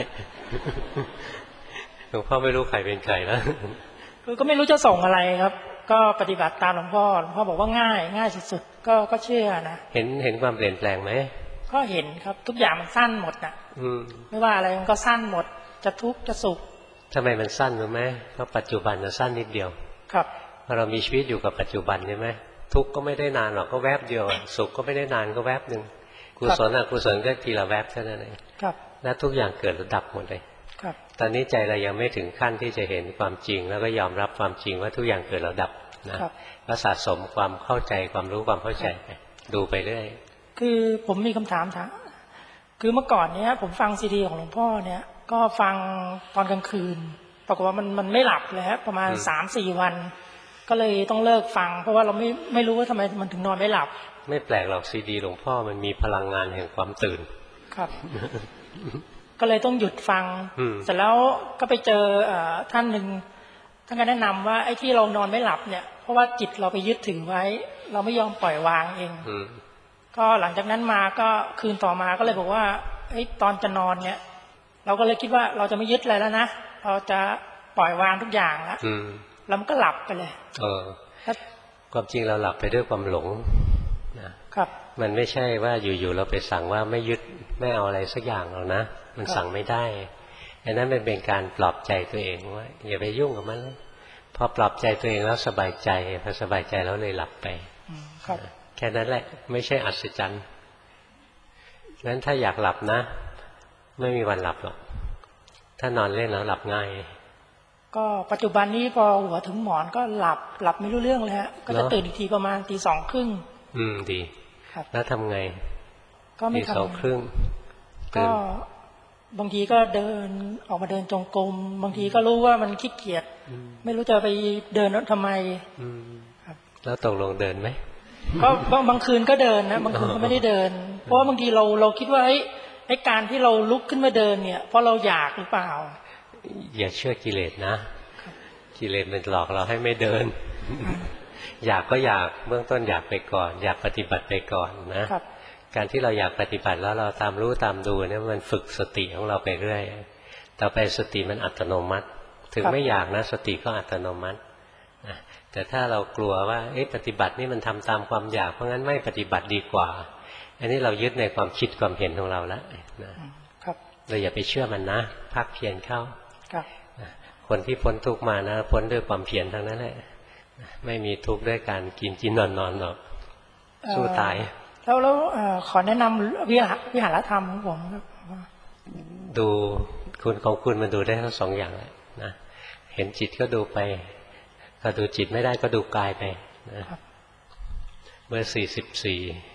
หลวงพ่อไม่รู้ใครเป็นใครแล้วคือก็ไม่รู้จะส่งอะไรครับก็ปฏิบัติตามหลวงพ่อหลวงพ่อบอกว่าง่ายง่ายสุดๆก็ก็เชื่อนะเห็นเห็นความเปลี่ยนแปลงไหมก็เห็นครับทุกอย่างมันสั้นหมดนะไม่ว่าอะไรมันก็สั้นหมดจะทุกข์จะสุขทำไมมันสั้นรู้ไหมเพราะปัจจุบันมันสั้นนิดเดียวครับพอเรามีชีวิตอยู่กับปัจจุบันใช่ไหมทุกข์ก็ไม่ได้นานหรอกก็แวบเดียวสุขก็ไม่ได้นานก็แวบหนึ่งกุศลอกุศลก็ทีละแวบเท่านั้นเองและทุกอย่างเกิดระดับหมดเลยตอนนี้ใจเรายังไม่ถึงขั้นที่จะเห็นความจริงแล้วก็ยอมรับความจริงว่าทุกอย่างเกิดระดับนะก็สะสมความเข้าใจความรู้ความเข้าใจไปดูไปเรื่อยคือผมมีคำถามถามคือเมื่อก่อนเนี้ยผมฟังซีดีของหลวงพ่อเนี่ยก็ฟังตอนกลางคืนปรากฏว่ามันมันไม่หลับเลยครับประมาณสามสี่วันก็เลยต้องเลิกฟังเพราะว่าเราไม่ไม่รู้ว่าทำไมมันถึงนอนไม่หลับไม่แปลกหรอกซีดีหลวงพ่อมันมีพลังงานแห่งความตื่นครับ ก็เลยต้องหยุดฟังเสร็จแล้วก็ไปเจอท่านหนึ่งท่านก็แนะนำว่าไอ้ที่เรานอนไม่หลับเนี่ยเพราะว่าจิตเราไปยึดถือไว้เราไม่ยอมปล่อยวางเองก็หลังจากนั้นมาก็คืนต่อมาก็เลยบอกว่าไอ้ตอนจะนอนเนี่ยเราก็เลยคิดว่าเราจะไม่ยึดอะไรแล้วนะเราจะปล่อยวางทุกอย่างแล้วแล้วมันก็หลับไปเลยเออความจริงเราหลับไปด้วยความหลงนะครับมันไม่ใช่ว่าอยู่ๆเราไปสั่งว่าไม่ยึดไม่เอาอะไรสักอย่างหรอกนะมันสั่งไม่ได้อันนั้นมันเป็นการปลอบใจตัวเองว่าอย่าไปยุ่งกับมันเลยพอปลอบใจตัวเองแล้วสบายใจพอสบายใจแล้วเลยหลับไปแค่นั้นแหละไม่ใช่อัศจรรย์งั้นถ้าอยากหลับนะไม่มีวันหลับหรอกถ้านอนเล่นแล้วหลับง่ายก็ปัจจุบันนี้พอหัวถึงหมอนก็หลับหลับไม่รู้เรื่องเลยฮะก็จะตื่นอีกทีประมาณตีสองครึ่งอืมดีแล้วทำไงก็ไม่ทำตีสองครึ่งก็บางทีก็เดินออกมาเดินจงกรมบางทีก็รู้ว่ามันขี้เกียจไม่รู้จะไปเดินทำไมแล้วตกลงเดินไหมก็บางคืนก็เดินนะบางคืนก็ไม่ได้เดินเพราะว่าบางทีเราเราคิดว่าไอ้ไอ้การที่เราลุกขึ้นมาเดินเนี่ยเพราะเราอยากหรือเปล่าอย่าเชื่อกิเลสนะกิเลสมันหลอกเราให้ไม่เดินอยากก็อยากเบื้องต้นอยากไปก่อนอยากปฏิบัติไปก่อนนะการที่เราอยากปฏิบัติแล้วเราตามรู้ตามดูเนี่ยมันฝึกสติของเราไปเรื่อยต่อไปสติมันอัตโนมัติถึงไม่อยากนะสติก็อัตโนมัติแต่ถ้าเรากลัวว่าเอ๊ะปฏิบัตินี่มันทำตามความอยากเพราะงั้นไม่ปฏิบัติดีกว่าอันนี้เรายึดในความคิดความเห็นของเราแล้วนะเราอย่าไปเชื่อมันนะพักเพียรเข้าคนที่พ้นทุกข์มานะพ้นด้วยความเพียรทั้งนั้นแหละไม่มีทุกข์ด้วยการกินกินนอนนอนหรอกสู้ตายแล้วแล้วขอแนะนำวิหารวิหารธรรมของผมดูคุณของคุณมันดูได้ทั้งสองอย่างเลยนะเห็นจิตก็ดูไปถ้าดูจิตไม่ได้ก็ดูกายไปนะเบอร์สี่สิบสี่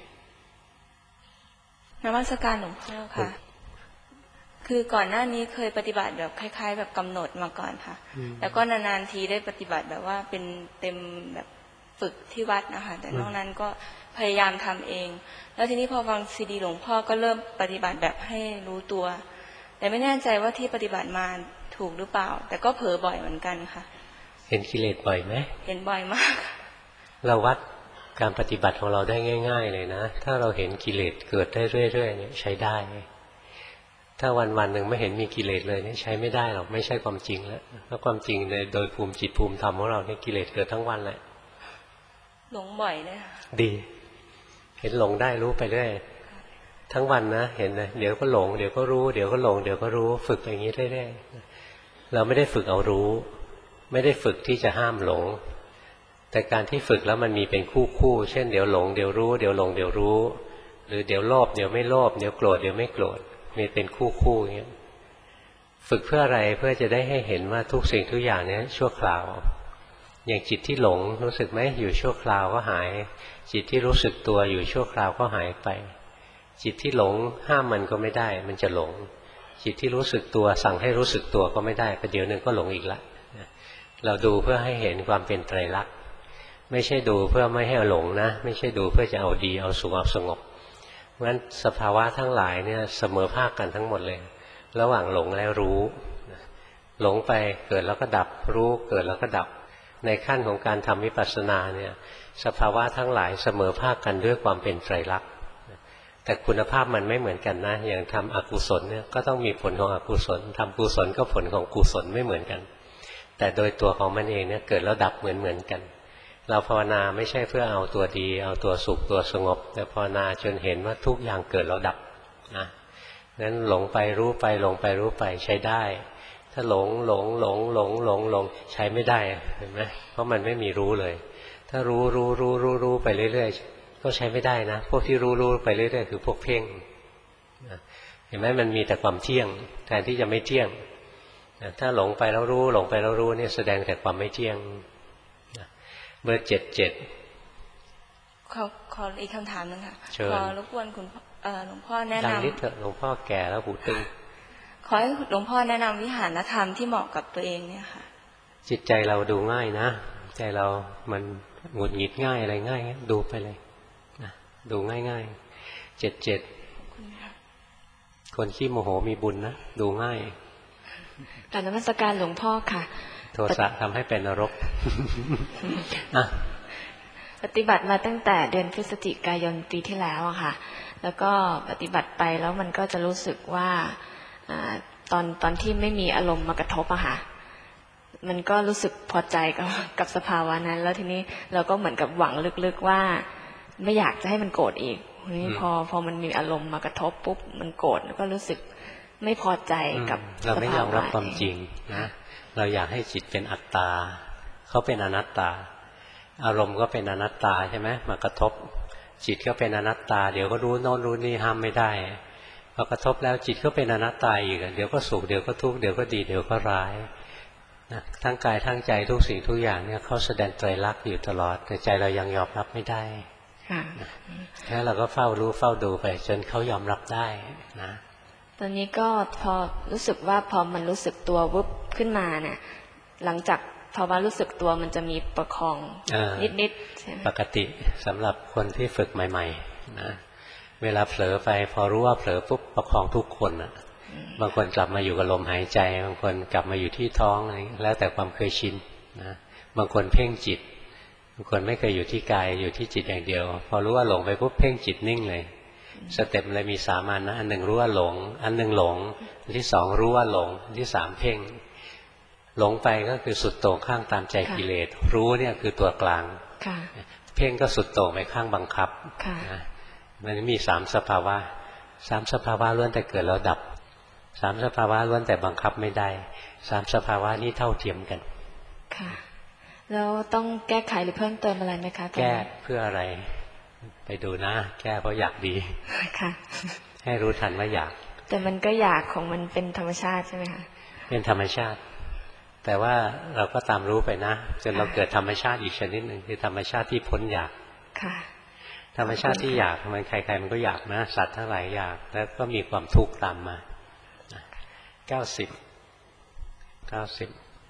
นมัสการหลวงพ่อค่ะคือก่อนหน้านี้เคยปฏิบัติแบบคล้ายๆแบบกำหนดมาก่อนค่ะแล้วก็นานๆทีได้ปฏิบัติแบบว่าเป็นเต็มแบบฝึกที่วัดนะคะแต่นอกนั้นก็พยายามทำเองแล้วทีนี้พอฟังซีดีหลวงพ่อก็เริ่มปฏิบัติแบบให้รู้ตัวแต่ไม่แน่ใจว่าที่ปฏิบัติมาถูกหรือเปล่าแต่ก็เผลอบ่อยเหมือนกันค่ะเห็นกิเลสบ่อยไหมเห็นบ่อยมากเราวัดการปฏิบัติของเราได้ง่ายๆเลยนะถ้าเราเห็นกิเลสเกิดได้เรื่อยๆเนี่ยใช้ได้ถ้าวันๆหนึ่งไม่เห็นมีกิเลสเลยนี่ใช้ไม่ได้หรอกไม่ใช่ความจริงแล้วเพราะความจริงในโดยภูมิจิตภูมิธรรมของเราเนี่ยกิเลสเกิดทั้งวันแหละหลงบ่อยเลยดีเห็นหลงได้รู้ไปเรื่อยทั้งวันนะเห็นเลยเดี๋ยวก็หลงเดี๋ยวก็รู้เดี๋ยวก็หลงเดี๋ยวก็รู้ฝึกอย่างนี้เรื่อยๆเราไม่ได้ฝึกเอารู้ไม่ได้ฝึกที่จะห้ามหลงแต่การที่ฝึกแล้วมันมีเป็นคู่คู่เช่นเดี๋ยวหลงเดี๋ยวรู้เดี๋ยวหลงเดี๋ยวรู้หรือเดี๋ยวโลภเดี๋ยวไม่โลภเดี๋ยวโกรธเดี๋ยวไม่โกรธมีเป็นคู่คู่อย่างเงี้ยฝึกเพื่ออะไรเพื่อจะได้ให้เห็นว่าทุกสิ่งทุกอย่างนี้ชั่วคราวอย่างจิตที่หลงรู้สึกไหมอยู่ชั่วคราวก็หายจิตที่รู้สึกตัวอยู่ชั่วคราวก็หายไปจิตที่หลงห้ามมันก็ไม่ได้มันจะหลงจิตที่รู้สึกตัวสั่งให้รู้สึกตัวก็ไม่ได้ประเดี๋ยวหนึ่งก็หลงอีกละเราดูเพื่อให้เห็นความเป็นไตรลักษณ์ไม่ใช่ดูเพื่อไม่ให้หลงนะไม่ใช่ดูเพื่อจะเอาดีเอาสุขเอาสงบเพราะฉะนั้นสภาวะทั้งหลายเนี่ยเสมอภาคกันทั้งหมดเลยระหว่างหลงและรู้หลงไปเกิดแล้วก็ดับรู้เกิดแล้วก็ดับในขั้นของการทำวิปัสสนาเนี่ยสภาวะทั้งหลายเสมอภาคกันด้วยความเป็นไตรลักษณ์แต่คุณภาพมันไม่เหมือนกันนะอย่างทำอกุศลเนี่ยก็ต้องมีผลของอกุศลทำกุศลก็ผลของกุศลไม่เหมือนกันแต่โดยตัวของมันเองเนี่ยเกิดแล้วดับเหมือนเหมือนกันเราภาวนาไม่ใช่เพื่อเอาตัวดีเอาตัวสุขตัวสงบแต่ภาวนาจนเห็นว่าทุกอย่างเกิดแล้วดับนะนั้นหลงไปรู้ไปหลงไปรู้ไปใช้ได้ถ้าหลงหลงหลงหลงหลงหลงใช้ไม่ได้เห็นไหมเพราะมันไม่มีรู้เลยถ้ารู้รู้รู้รู้รู้ไปเรื่อยๆก็ใช้ไม่ได้นะพวกที่รู้รู้ไปเรื่อยๆคือพวกเพ่งเห็นไหมมันมีแต่ความเที่ยงแทนที่จะไม่เที่ยงถ้าหลงไปแล้วรู้หลงไปแล้วรู้เนี่ยแสดงแต่ความไม่เที่ยงเบอร์เจ็ดเจ็ดขอขออีกคำถามนึงค่ะขอรบกวนคุณหลวงพ่อแนะนำดังนิดเถอะหลวงพ่อแก่แล้วหูตึงขอให้หลวงพ่อแนะนำวิหารธรรมที่เหมาะกับตัวเองเนี่ยค่ะจิตใจเราดูง่ายนะใจเรามันหงุดหงิดง่ายอะไรง่ายดูไปเลยนะดูง่ายๆเจ็ดเจ็ดคนขี้โมโหมีบุญนะดูง่ายการนมัสการหลวงพ่อค่ะโทสะทำให้เป็นนรกปฏิบัติมาตั้งแต่เดือนพฤศจิกายนปีที่แล้วอะค่ะแล้วก็ปฏิบัติไปแล้วมันก็จะรู้สึกว่าตอนตอนที่ไม่มีอารมณ์มากระทบอะค่ะมันก็รู้สึกพอใจกับกับสภาวะนั้นแล้วทีนี้เราก็เหมือนกับหวังลึกๆว่าไม่อยากจะให้มันโกรธอีกทีนี้พอพอมันมีอารมณ์มากระทบปุ๊บมันโกรธแล้วก็รู้สึกไม่พอใจกับเราไม่ยอมรับความจริงนะเราอยากให้จิตเป็นอัตตาเขาเป็นอนัตตาอารมณ์ก็เป็นอนัตตาใช่ไหมมากระทบจิตก็เป็นอนัตตาเดี๋ยวก็รู้โน่นรู้นี่ห้ามไม่ได้พอกระทบแล้วจิตก็เป็นอนัตตาอีกเดี๋ยวก็สุขเดี๋ยวก็ทุกข์เดี๋ยวก็ดีเดี๋ยวก็ร้ายนะทั้งกายทั้งใจทุกสิ่งทุกอย่างเนี่ยเขาแสดงไตรลักษณ์อยู่ตลอดแต่ใจเรายังยอมรับไม่ได้แล้วเราก็เฝ้ารู้เฝ้าดูไปจนเขายอมรับได้นะตอนนี้ก็พอรู้สึกว่าพอมันรู้สึกตัววุบขึ้นมาเนี่ยหลังจากภาวะรู้สึกตัวมันจะมีประคองนิดๆใช่ไหมปกติสำหรับคนที่ฝึกใหม่ๆนะเวลาเผลอไปพอรู้ว่าเผลอปุ๊บประคองทุกคนนะบางคนกลับมาอยู่กับลมหายใจบางคนกลับมาอยู่ที่ท้องอะไรแล้วแต่ความเคยชินนะบางคนเพ่งจิตบางคนไม่เคยอยู่ที่กายอยู่ที่จิตอย่างเดียวพอรู้ว่าหลงไปปุ๊บเพ่งจิตนิ่งเลยสเต็ปเลยมีสามัญนะอันหนึ่งรู้ว่าหลงอันหนึ่งหลงอันที่สองรู้ว่าหลงอันที่สามเพ่งหลงไปก็คือสุดโต่งข้างตามใจกิเลสรู้เนี่ยคือตัวกลางเพ่งก็สุดโต่งไปข้างบังคับมันมีสามสภาวะสามสภาวะล้วนแต่เกิดแล้วดับสามสภาวะล้วนแต่บังคับไม่ได้สามสภาวะนี้เท่าเทียมกันค่ะแล้วต้องแก้ไขหรือเพิ่มเติมอะไรไหมคะแก้เพื่ออะไรไปดูนะแก้เพราะอยากดีค่ะให้รู้ทันว่าอยากแต่มันก็อยากของมันเป็นธรรมชาติใช่ไหมคะเป็นธรรมชาติแต่ว่าเราก็ตามรู้ไปนะจนเราเกิดธรรมชาติอีกชนิดหนึ่งคือธรรมชาติที่พ้นอยากค่ะธรรมชาติที่อยากมันใครๆมันก็อยากนะสัตว์ทั้งหลายอยากแล้วก็มีความทุกข์ตามมาเก้าสิบเก้าสิบ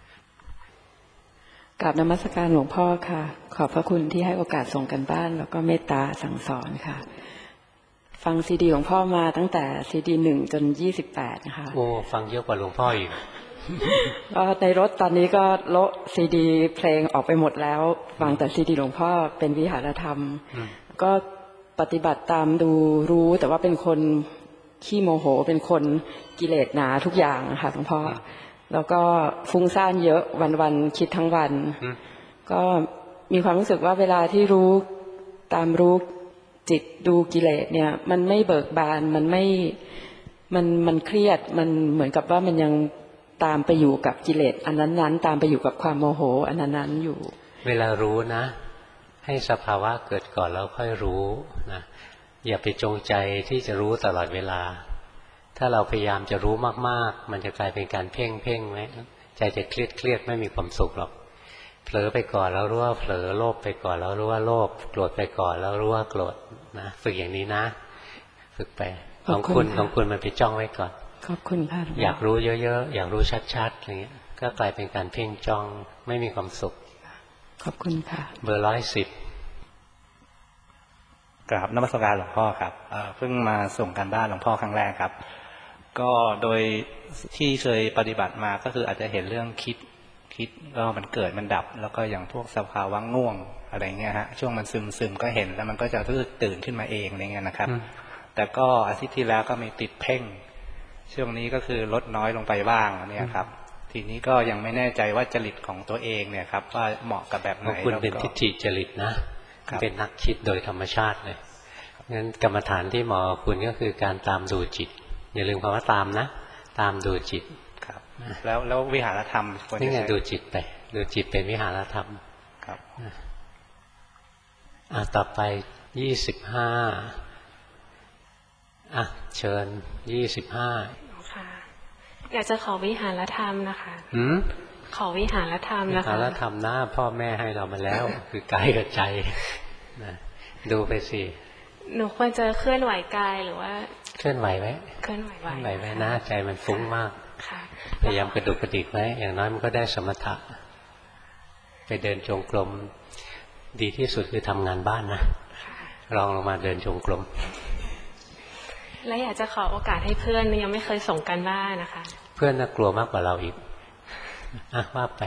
กราบนมัสการหลวงพ่อค่ะขอบพระคุณที่ให้โอกาสส่งกันบ้านแล้วก็เมตตาสั่งสอนค่ะฟังซีดีหลวงพ่อมาตั้งแต่ซีดีหนึ่งจนยี่สิบแปดนะคะโอ้ฟังเยอะกว่าหลวงพ่ออีกก็ในรถตอนนี้ก็โละซีดีเพลงออกไปหมดแล้วฟังแต่ซีดีหลวงพ่อเป็นวิหารธรรมก็ปฏิบัติตามดูรู้แต่ว่าเป็นคนขี้โมโหเป็นคนกิเลสหนาทุกอย่างค่ะหลวงพ่อแล้วก็ฟุ้งซ่านเยอะวันๆคิดทั้งวันก็มีความรู้สึกว่าเวลาที่รู้ตามรู้จิตดูกิเลสเนี่ยมันไม่เบิกบานมันไม่มันมันเครียดมันเหมือนกับว่ามันยังตามไปอยู่กับกิเลสอันนั้นๆตามไปอยู่กับความโมโหอันนั้นๆอยู่เวลารู้นะให้สภาวะเกิดก่อนแล้วค่อยรู้นะอย่าไปจงใจที่จะรู้ตลอดเวลาถ้าเราพยายามจะรู้มากๆมันจะกลายเป็นการเพ่งเพ่งไว้ใจจะเครียดเครียดไม่มีความสุขหรอกเผลอไปก่อนแล้วรู้ว่าเผลอโลภไปก่อนแล้วรู้ว่าโลภโกรธไปก่อนแล้วรู้ว่าโกรธนะฝึกอย่างนี้นะฝึกไปของคุณของคุณมันไปจ้องไว้ก่อนขอบคุณค่ะอยากรู้เยอะๆอยากรู้ชัดๆอะไรเงี้ยก็กลายเป็นการเพ่งจ้องไม่มีความสุขขอบคุณค่ะเบอร์ร้อยสิบกราบนมัสการหลวงพ่อครับเพิ่งมาส่งการบ้านหลวงพ่อครั้งแรกครับก็โดยที่เคยปฏิบัติมาก็คืออาจจะเห็นเรื่องคิดคิดแล้วมันเกิดมันดับแล้วก็อย่างพวกสภาวะง่วงอะไรเงี้ยฮะช่วงมันซึมซึมก็เห็นแล้วมันก็จะรู้สึกตื่นขึ้นมาเองอะไรเงี้ยนะครับแต่ก็อาทิตย์ที่แล้วก็มีติดเพ่งช่วงนี้ก็คือลดน้อยลงไปบ้างเนี่ยครับทีนี้ก็ยังไม่แน่ใจว่าจริตของตัวเองเนี่ยครับว่าเหมาะกับแบบไหนคุณเป็นทิฏฐิจริตนะเป็นนักคิดโดยธรรมชาติเลยงั้นกรรมฐานที่เหมาะคุณก็คือการตามดูจิตอย่าลืมคำว่าตามนะตามดูจิตครับแล้วแล้ววิหารธรรมนี่ไงดูจิตไปดูจิตเป็นวิหารธรรมครับอ่ะต่อไปยี่สิบห้าอ่ะเชิญยี่สิบห้าค่ะอยากจะขอวิหารธรรมนะคะหืมขอวิหารธรรมนะคะวิหารธรรมหน้าพ่อแม่ให้เรามาแล้วคือกายกับใจนะดูไปสิหนูควรจะเคลื่อนไหวกายหรือว่าเคลื่อนไหวไว้เคลื่อนไหวไว้ไหวไว้นะใจมันฟุ้งมากพยายามกระดุกกระดิกไว้อย่างน้อยมันก็ได้สมถะไปเดินจงกรมดีที่สุดคือทำงานบ้านนะลองลงมาเดินจงกรมและอยากจะขอโอกาสให้เพื่อนยังไม่เคยส่งกันบ้านนะคะเพื่อนน่ากลัวมากกว่าเราอีกอ่ะว่าไป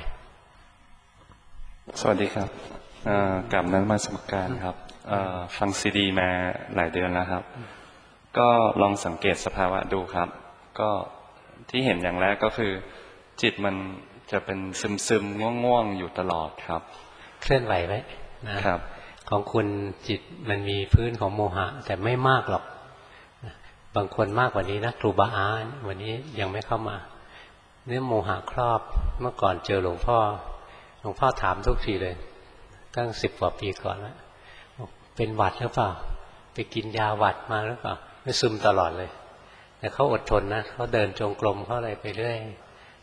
สวัสดีครับกลับนั้นมาสมัครการครับฟังซีดีมาหลายเดือนแล้วครับก็ลองสังเกตสภาวะดูครับก็ที่เห็นอย่างแรกก็คือจิตมันจะเป็นซึมซึมง่วงง่วงอยู่ตลอดครับเคลื่อนไหวไหมนะครับของคุณจิตมันมีพื้นของโมหะแต่ไม่มากหรอกบางคนมากกว่านี้นะครูบาอาจารย์วันนี้ยังไม่เข้ามาเนื้อโมหะครอบเมื่อก่อนเจอหลวงพ่อหลวงพ่อถามทุกทีเลยตั้งสิบกว่าปีก่อนแล้วเป็นหวัดหรือเปล่าไปกินยาหวัดมาหรือเปล่าไม่ซึมตลอดเลยแต่เขาอดทนนะเขาเดินจงกรมเขาอะไรไปเรื่อย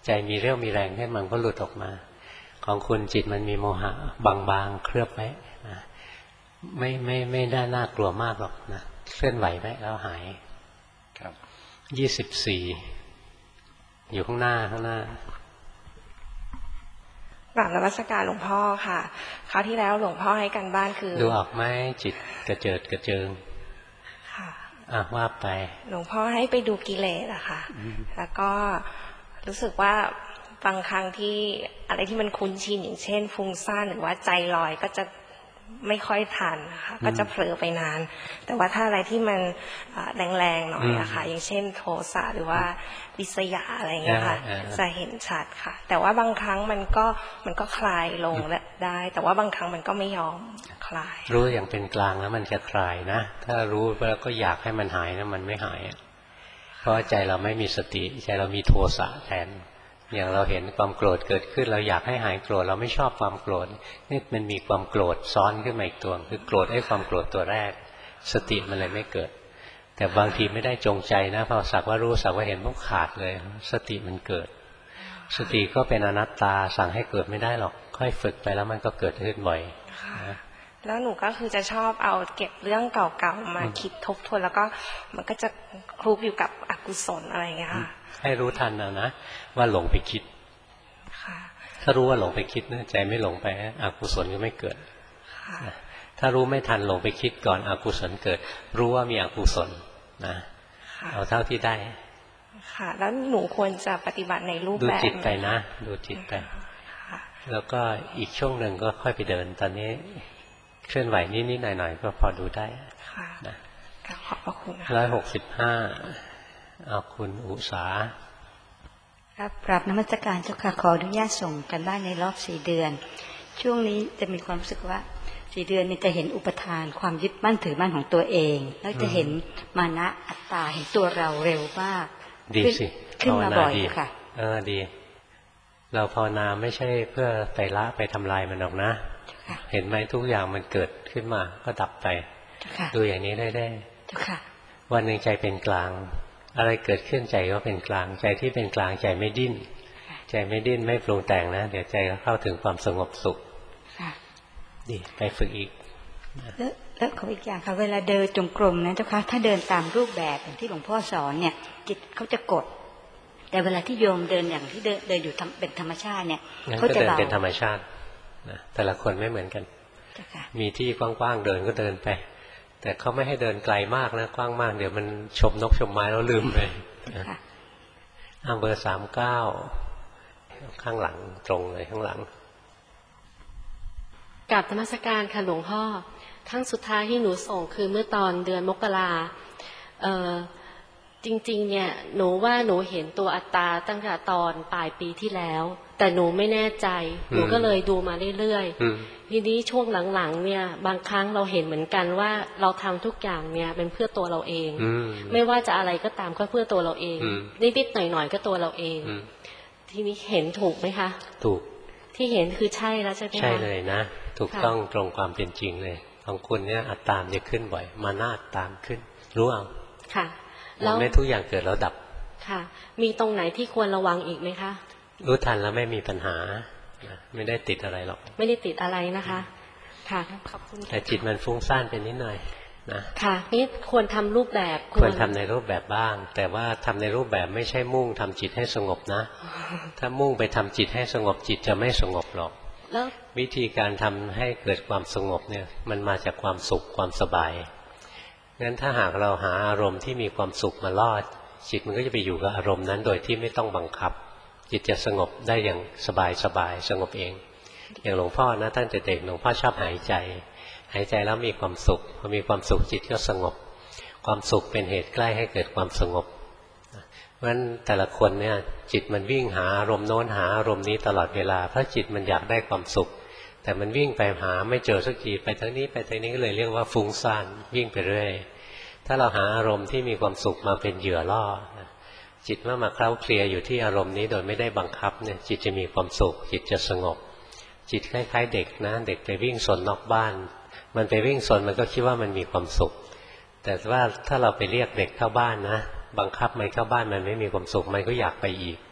ใจมีเรี่ยวมีแรงขึ้นมันก็หลุดออกมาของคุณจิตมันมีโมหะบางๆเคลือบไว้นะไม่ไม่ไม่ได้น่ากลัวมากหรอกนะเคลื่อนไหวไว้แล้วหายครับยี่สิบสี่อยู่ข้างหน้าข้างหน้ากราบนมัสการหลวงพ่อค่ะคราวที่แล้วหลวงพ่อให้กันบ้านคือดูออกไหมจิตกระเจิดกระเจิงค่ะอ่ะว่าไปหลวงพ่อให้ไปดูกิเลสอะค่ะแล้วก็รู้สึกว่าบางครั้งที่อะไรที่มันคุ้นชินอย่างเช่นฟุ้งซ่านหรือว่าใจลอยก็จะไม่ค่อยทันนะคะก็จะเผลอไปนานแต่ว่าถ้าอะไรที่มันแรงๆหน่อยอะค่ะอย่างเช่นโทสะหรือว่าวิษยาอะไรเงี้ยค่ะจะเห็นชัดค่ะแต่ว่าบางครั้งมันก็มันก็คลายลงได้แต่ว่าบางครั้งมันก็ไม่ยอมคลายรู้อย่างเป็นกลางแล้วมันจะคลายนะถ้ารู้แล้วก็อยากให้มันหายนะมันไม่หายเพราะใจเราไม่มีสติใจเรามีโทสะแทนอย่างเราเห็นความโกรธเกิดขึ้นเราอยากให้หายโกรธเราไม่ชอบความโกรธนี่มันมีความโกรธซ้อนขึ้นมาอีกตัวคือโกรธไอ้ความโกรธตัวแรกสติมันเลยไม่เกิดแต่บางทีไม่ได้จงใจนะพอสักว่ารู้สักว่าเห็นต้องขาดเลยสติมันเกิดสติก็เป็นอนัตตาสั่งให้เกิดไม่ได้หรอกค่อยฝึกไปแล้วมันก็เกิดขึ้นบ่อยนะแล้วหนูก็คือจะชอบเอาเก็บเรื่องเก่าๆมาคิดทบทวนแล้วก็มันก็จะคลุกอยู่กับอกุศลอะไรอย่างเงี้ยค่ะให้รู้ทันนะนะว่าหลงไปคิดถ้ารู้ว่าหลงไปคิดนะใจไม่หลงไปอกุศลก็ไม่เกิดถ้ารู้ไม่ทันหลงไปคิดก่อนอกุศลเกิดรู้ว่ามีอกุศลนะเอาเท่าที่ได้ค่ะแล้วหนูควรจะปฏิบัติในรูปแบบดูจิตไปนะดูจิตไปแล้วก็อีกช่วงหนึ่งก็ค่อยไปเดินตอนนี้เคลื่อนไหวนิดๆหน่อยๆก็พอดูได้ค่ะนะขอบพระคุณร้อยหกสิบห้าเอาคุณอุษาครับกราบนมัสการเจ้าค่ะขออนุญาตส่งกันบ้านในรอบสี่เดือนช่วงนี้จะมีความรู้สึกว่าสี่เดือนนี้จะเห็นอุปทานความยึดมั่นถือมั่นของตัวเองแล้วจะเห็นมานะอัตตาเห็นตัวเราเร็วมากดีสิขึ้นมาบ่อยค่ะเออดีเราภาวนาไม่ใช่เพื่อไปละไปทำลายมันหรอกนะเห็นไหมทุกอย่างมันเกิดขึ้นมาก็ดับไปดูอย่างนี้ได้ได้วันหนึ่งใจเป็นกลางอะไรเกิดขึ้นใจก็เป็นกลางใจที่เป็นกลางใจไม่ดิ้นใจไม่ดิ้นไม่ปรุงแต่งนะเดี๋ยวใจก็เข้าถึงความสงบสุขดีไปฝึกอีกแล้วแล้วขออีกอย่างค่ะเวลาเดินจงกรมนะเจ้าค่ะถ้าเดินตามรูปแบบอย่างที่หลวงพ่อสอนเนี่ยจิตเขาจะกดแต่เวลาที่โยมเดินอย่างที่เดินเดินอยู่เป็นธรรมชาติเนี่ยเขาจะเบาเป็นธรรมชาตินะแต่ละคนไม่เหมือนกันมีที่กว้างๆเดินก็เดินไปแต่เขาไม่ให้เดินไกลมากนะกว้างมากเดี๋ยวมันชมนกชมไม้แล้วลืมไปอ่าเบอร์สามเก้าข้างหลังตรงเลยข้างหลังกราบนมัสการค่ะหลวงพ่อครั้งสุดท้ายที่หนูส่งคือเมื่อตอนเดือนมกราเอ่อจริงๆเนี่ยหนูว่าหนูเห็นตัวอัตตาตั้งแต่ตอนปลายปีที่แล้วแต่หนูไม่แน่ใจหนูก็เลยดูมาเรื่อยๆทีนี้ช่วงหลังๆเนี่ยบางครั้งเราเห็นเหมือนกันว่าเราทำทุกอย่างเนี่ยเป็นเพื่อตัวเราเองไม่ว่าจะอะไรก็ตามก็เพื่อตัวเราเองนิดๆหน่อยๆก็ตัวเราเองทีนี้เห็นถูกไหมคะถูกที่เห็นคือใช่แล้วใช่ไหมคะใช่เลยนะถูกต้องตรงความเป็นจริงเลยของคุณเนี่ยอัตตามจะขึ้นบ่อยมานาฏตามขึ้นรู้เอาค่ะแล้วไม่ทุกอย่างเกิดแล้วดับค่ะมีตรงไหนที่ควรระวังอีกไหมคะรู้ทันแล้วไม่มีปัญหาไม่ได้ติดอะไรหรอกไม่ได้ติดอะไรนะคะค่ะขอบคุณแต่จิตมันฟุ้งซ่านเป็นนิดหน่อยนะค่ะนี่ควรทำรูปแบบควรทำในรูปแบบบ้างแต่ว่าทำในรูปแบบไม่ใช่มุ่งทำจิตให้สงบนะถ้ามุ่งไปทำจิตให้สงบจิตจะไม่สงบหรอกแล้ววิธีการทำให้เกิดความสงบเนี่ยมันมาจากความสุขความสบายงั้นถ้าหากเราหาอารมณ์ที่มีความสุขมาล่อจิตมันก็จะไปอยู่กับอารมณ์นั้นโดยที่ไม่ต้องบังคับจิตจะสงบได้อย่างสบายสบายสงบเองอย่างหลวงพ่อนะตั้งแต่เด็กหลวงพ่อชอบหายใจหายใจแล้วมีความสุขพอมีความสุขจิตก็สงบความสุขเป็นเหตุใกล้ให้เกิดความสงบเพราะฉะนั้นแต่ละคนเนี่ยจิตมันวิ่งหาอารมณ์โน้นหาอารมณ์นี้ตลอดเวลาเพราะจิตมันอยากได้ความสุขแต่มันวิ่งไปหาไม่เจอสักทีไปทางนี้ไปทางนี้ก็เลยเรียกว่าฟุ้งซ่านวิ่งไปเรื่อยถ้าเราหาอารมณ์ที่มีความสุขมาเป็นเหยื่อล่อจิตเมื่อมาเคล้าเคลียอยู่ที่อารมณ์นี้โดยไม่ได้บังคับเนี่ยจิตจะมีความสุขจิตจะสงบจิตคล้ายๆเด็กนะเด็กไปวิ่งสนนอกบ้านมันไปวิ่งสนมันก็คิดว่ามันมีความสุขแต่ว่าถ้าเราไปเรียกเด็กเข้าบ้านนะบังคับมันเข้าบ้านมันไม่มีความสุขมันก็อยากไปอีก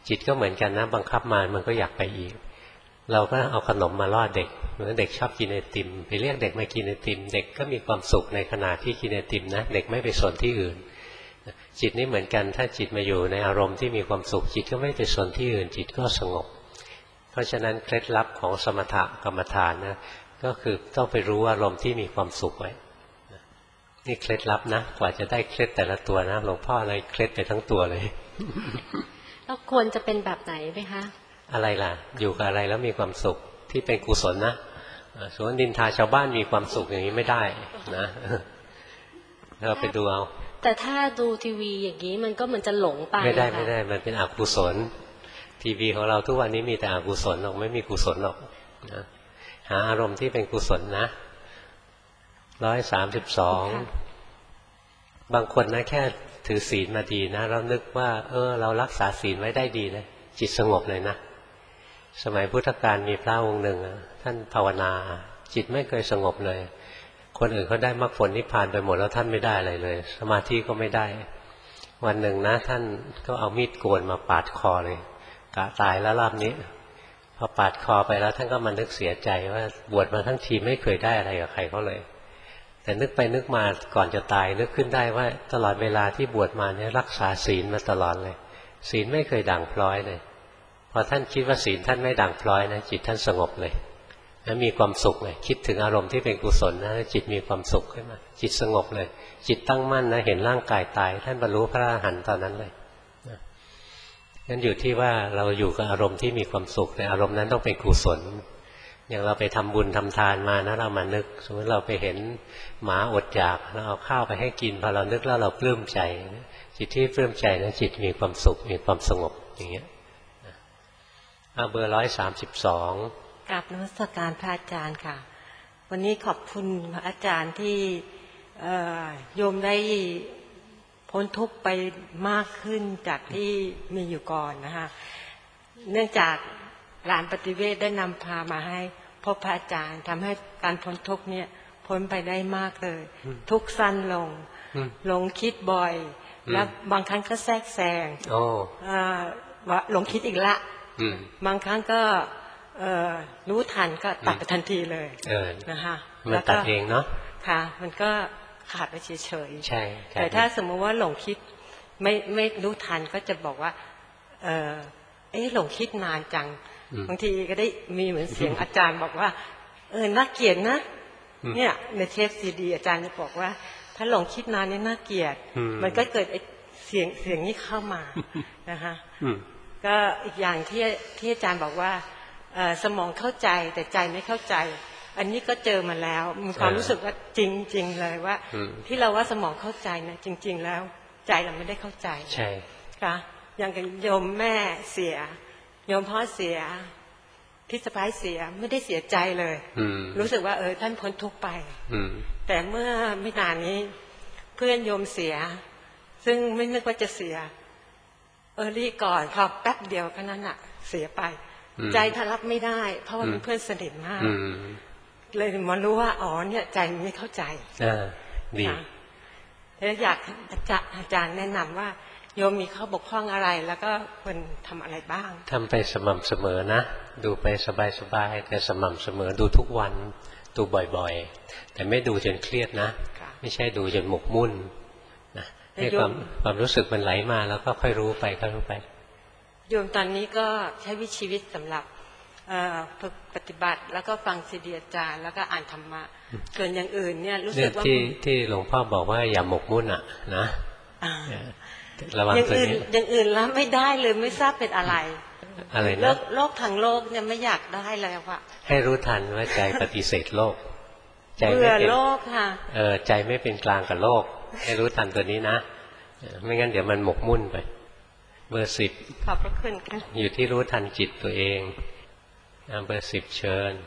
จิตก็เหมือนกันนะบังคับมามันก็อยากไปอีกเราก็เอาขนมมาล่อเด็กเหมือนเด็กชอบกินไอติมไปเรียกเด็กมากินไอติมเด็กก็มีความสุขในขณะที่กินไอติมนะเด็กไม่ไปสนที่อื่นจิตนี่เหมือนกันถ้าจิตมาอยู่ในอารมณ์ที่มีความสุขจิตก็ไม่ไปสนที่อื่นจิตก็สงบเพราะฉะนั้นเคล็ดลับของสมถกรรมฐานนะก็คือต้องไปรู้อารมณ์ที่มีความสุขไว้นี่เคล็ดลับนะกว่าจะได้เคล็ดแต่ละตัวนะหลวงพ่อเลยเคล็ดไปทั้งตัวเลยแล้วควรจะเป็นแบบไหนไหมคะอะไรล่ะอยู่กับอะไรแล้วมีความสุขที่เป็นกุศลนะสมมตินินทาชาวบ้านมีความสุขอย่างนี้ไม่ได้นะเราไปดูเอาแต่ถ้าดูทีวีอย่างนี้มันก็เหมือนจะหลงไปไม่ได้ไม่ได้มันเป็นอกุศลทีวีของเราทุกวันนี้มีแต่อกุศลหรอกไม่มีกุศลหรอกนะหาอารมณ์ที่เป็นกุศลนะร้อยสามสิบสองบางคนนะแค่ถือศีลมาดีนะเรานึกว่าเออเรารักษาศีลไว้ได้ดีนะจิตสงบเลยนะสมัยพุทธกาลมีพระองค์หนึ่งท่านภาวนาจิตไม่เคยสงบเลยคนอื่นเขาได้มรรคผลนิพพานไปหมดแล้วท่านไม่ได้อะไรเลยสมาธิก็ไม่ได้วันหนึ่งนะท่านก็เอามีดโกนมาปาดคอเลยกะตายแล้วรอบนี้พอปาดคอไปแล้วท่านก็มานึกเสียใจว่าบวชมาทั้งทีไม่เคยได้อะไรกับใครเขาเลยแต่นึกไปนึกมาก่อนจะตายนึกขึ้นได้ว่าตลอดเวลาที่บวชมาเนี่ยรักษาศีลมาตลอดเลยศีลไม่เคยด่างพร้อยเลยพอท่านคิดว่าศีลท่านไม่ด่างพร้อยนะจิตท่านสงบเลยแล้วมีความสุขเลยคิดถึงอารมณ์ที่เป็นกุศลนะจิตมีความสุขขึ้นมาจิตสงบเลยจิตตั้งมั่นนะเห็นร่างกายตายท่านบรรลุพระอรหันต์ตอนนั้นเลยงั้นอยู่ที่ว่าเราอยู่กับอารมณ์ที่มีความสุขในอารมณ์นั้นต้องเป็นกุศลอย่างเราไปทำบุญทำทานมานะเรามานึกสมมติเราไปเห็นหมาอดอยากเราเอาข้าวไปให้กินพอเรานึกแล้วเราปลื้มใจจิตที่ปลื้มใจนะจิตมีความสุขมีความสงบอย่างเงี้ยเอาเบอร์ร้อยสามสิบสองกราบนมัสการพระอาจารย์ค่ะวันนี้ขอบคุณพระอาจารย์ที่โยมได้พ้นทุกข์ไปมากขึ้นจากที่มีอยู่ก่อนนะคะเนื่องจากหลานปฏิเวทได้นำพามาให้พบพระอาจารย์ทำให้การพ้นทุกข์เนี่ยพ้นไปได้มากเลยทุกข์สั้นลงหลงคิดบ่อยแล้วบางครั้งก็แทรกแซงว่าหลงคิดอีกละบางครั้งก็รู้ทันก็ตัดไปทันทีเลยนะคะมันตัดเองเนาะค่ะมันก็ขาดไปเฉยๆใช่แต่ถ้าสมมติว่าหลงคิดไม่ไม่รู้ทันก็จะบอกว่าเออเอ๊ะหลงคิดนานจังบางทีก็ได้มีเหมือนเสียงอาจารย์บอกว่าเออน่าเกลียดนะเนี่ยในเทปซีดีอาจารย์จะบอกว่าถ้าหลงคิดนานนี่น่าเกลียดมันก็เกิดเสียงเสียงนี้เข้ามานะคะก็อีกอย่างที่ที่อาจารย์บอกว่าสมองเข้าใจแต่ใจไม่เข้าใจอันนี้ก็เจอมาแล้วมีความรู้สึกว่าจริงๆเลยว่าที่เราว่าสมองเข้าใจนะจริงๆแล้วใจเราไม่ได้เข้าใจใช่ค่ะอย่างกับโยมแม่เสียโยมพ่อเสียพี่สะพ้ายเสียไม่ได้เสียใจเลยรู้สึกว่าเออท่านพ้นทุกข์ไปแต่เมื่อไม่นานนี้เพื่อนโยมเสียซึ่งไม่นึกว่าจะเสียเออรีก่อนพอแป๊บเดียวแค่นั้นอะเสียไปใจทะลับไม่ได้เพราะว่าเป็นเพื่อนสนิทมากเลยมารู้ว่าอ๋อเนี่ยใจไม่เข้าใจดีแล้วอยากอาจารย์แนะนำว่าโยมมีข้อบกพร่องอะไรแล้วก็ควรทำอะไรบ้างทำไปสม่ำเสมอนะดูไปสบายๆแต่สม่ำเสมอดูทุกวันดูบ่อยๆแต่ไม่ดูจนเครียดนะไม่ใช่ดูจนหมกมุ่นนะให้ความความรู้สึกมันไหลมาแล้วก็ค่อยรู้ไปค่อยรู้ไปโยมตอนนี้ก็ใช้วิชีวิตสำหรับฝึกปฏิบัติแล้วก็ฟังซีดีอาจารย์แล้วก็อ่านธรรมะส่วนอย่างอื่นเนี่ยรู้สึกว่าที่ที่หลวงพ่อบอกว่าอย่าหมกมุ่นอ่ะนะระวังตัวนี้อย่างอื่นแล้วไม่ได้เลยไม่ทราบเป็นอะไรอะไรนะโลกโลกทางโลกเนี่ยไม่อยากได้แล้วอะให้รู้ทันว่าใจปฏิเสธโลกใจไม่เป็นโลกค่ะเออใจไม่เป็นกลางกับโลกให้รู้ทันตัวนี้นะไม่งั้นเดี๋ยวมันหมกมุ่นไปเบอร์สิบขอบพระคุณค่ะอยู่ที่รู้ทันจิตตัวเองเบอร์สิบเชิญ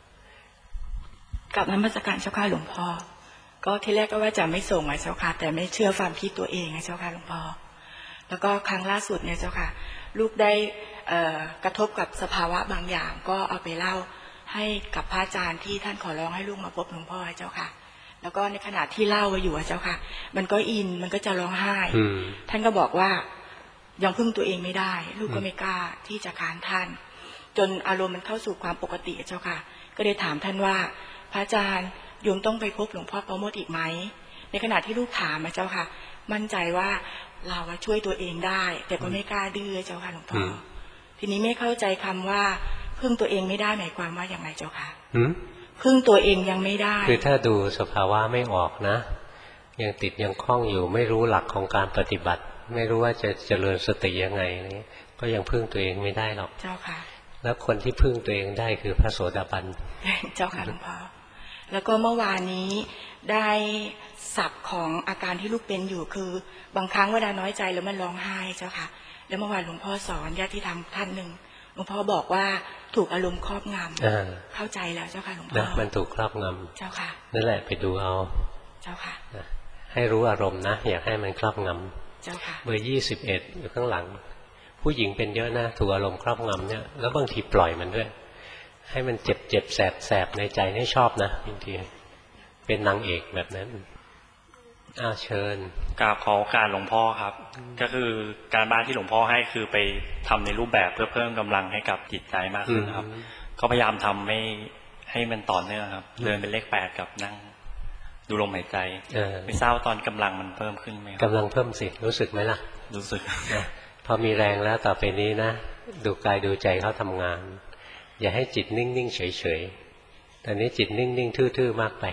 กับนมัสการเจ้าค่ะหลวงพ่อก็ที่แรกก็ว่าจะไม่ส่งไงเจ้าค่ะแต่ไม่เชื่อความคิดตัวเองไงเจ้าค่ะหลวงพ่อแล้วก็ครั้งล่าสุดเนี่ยเจ้าค่ะลูกได้กระทบกับสภาวะบางอย่างก็เอาไปเล่าให้กับพระอาจารย์ที่ท่านขอร้องให้ลูกมาพบหลวงพ่อเจ้าค่ะแล้วก็ในขณะที่เล่าอยู่เจ้าค่ะมันก็อินมันก็จะร้องไห้ท่านก็บอกว่ายังพึ่งตัวเองไม่ได้ลูกก็ไม่กล้าที่จะค้านท่านจนอารมณ์มันเข้าสู่ความปกติเจ้าค่ะก็เลยถามท่านว่าพระอาจารย์โยมต้องไปพบหลวงพ่อประโมทอีกไหมในขณะที่ลูกถามนะเจ้าค่ะมั่นใจว่าเราช่วยตัวเองได้แต่ก็ไม่กล้าดื้อเจ้าค่ะหลวงพ่อทีนี้ไม่เข้าใจคำว่าพึ่งตัวเองไม่ได้หมายความว่าอย่างไรเจ้าค่ะพึ่งตัวเองยังไม่ได้คือถ้าดูสภาวะไม่ออกนะยังติดยังคล้องอยู่ไม่รู้หลักของการปฏิบัติไม่รู้ว่าจะเจริญสติยังไงนี่ก็ยังพึ่งตัวเองไม่ได้หรอกเจ้าค่ะแล้วคนที่พึ่งตัวเองได้คือพระโสดาบันเจ้าค่ะหลวงพ่อแล้วก็เมื่อวานนี้ได้ศัพท์ของอาการที่ลูกเป็นอยู่คือบางครั้งเวลาน้อยใจแล้วมันร้องไห้เจ้าค่ะแล้วเมื่อวานหลวงพ่อสอนญาติธรรมท่านหนึ่งหลวงพ่อบอกว่าถูกอารมณ์ครอบงำเข้าใจแล้วเจ้าค่ะหลวงพ่อมันถูกครอบงำเจ้าค่ะนั่นแหละไปดูเอาเจ้าค่ะให้รู้อารมณ์นะอยากให้มันครอบงำเจ้าค่ะเบอร์ยี่สิบเอ็ดอยู่ข้างหลังผู้หญิงเป็นเยอะนะถูกอารมณ์ครอบงำเนี่ยแล้วบางทีปล่อยมันด้วยให้มันเจ็บเจ็บแสบแสบในใจให้ชอบนะบางทีเป็นนางเอกแบบนั้นอ้าวเชิญกราบขอโอกาสหลวงพ่อครับก็คือการบ้านที่หลวงพ่อให้คือไปทำในรูปแบบเพื่อเพิ่มกำลังให้กับจิตใจมากขึ้นครับก็พยายามทำให้ให้มันต่อเนื่องครับเดินเป็นเลขแปดกับนั่งดูลมหายใจไม่ทราบตอนกำลังมันเพิ่มขึ้นไหมกำลังเพิ่มสิรู้สึกไหมล่ะรู้สึกพอมีแรงแล้วต่อไปนี้นะดูกายดูใจเขาทำงานอย่าให้จิตนิ่งๆเฉยๆตอนนี้จิตนิ่งๆทื่อๆมากไป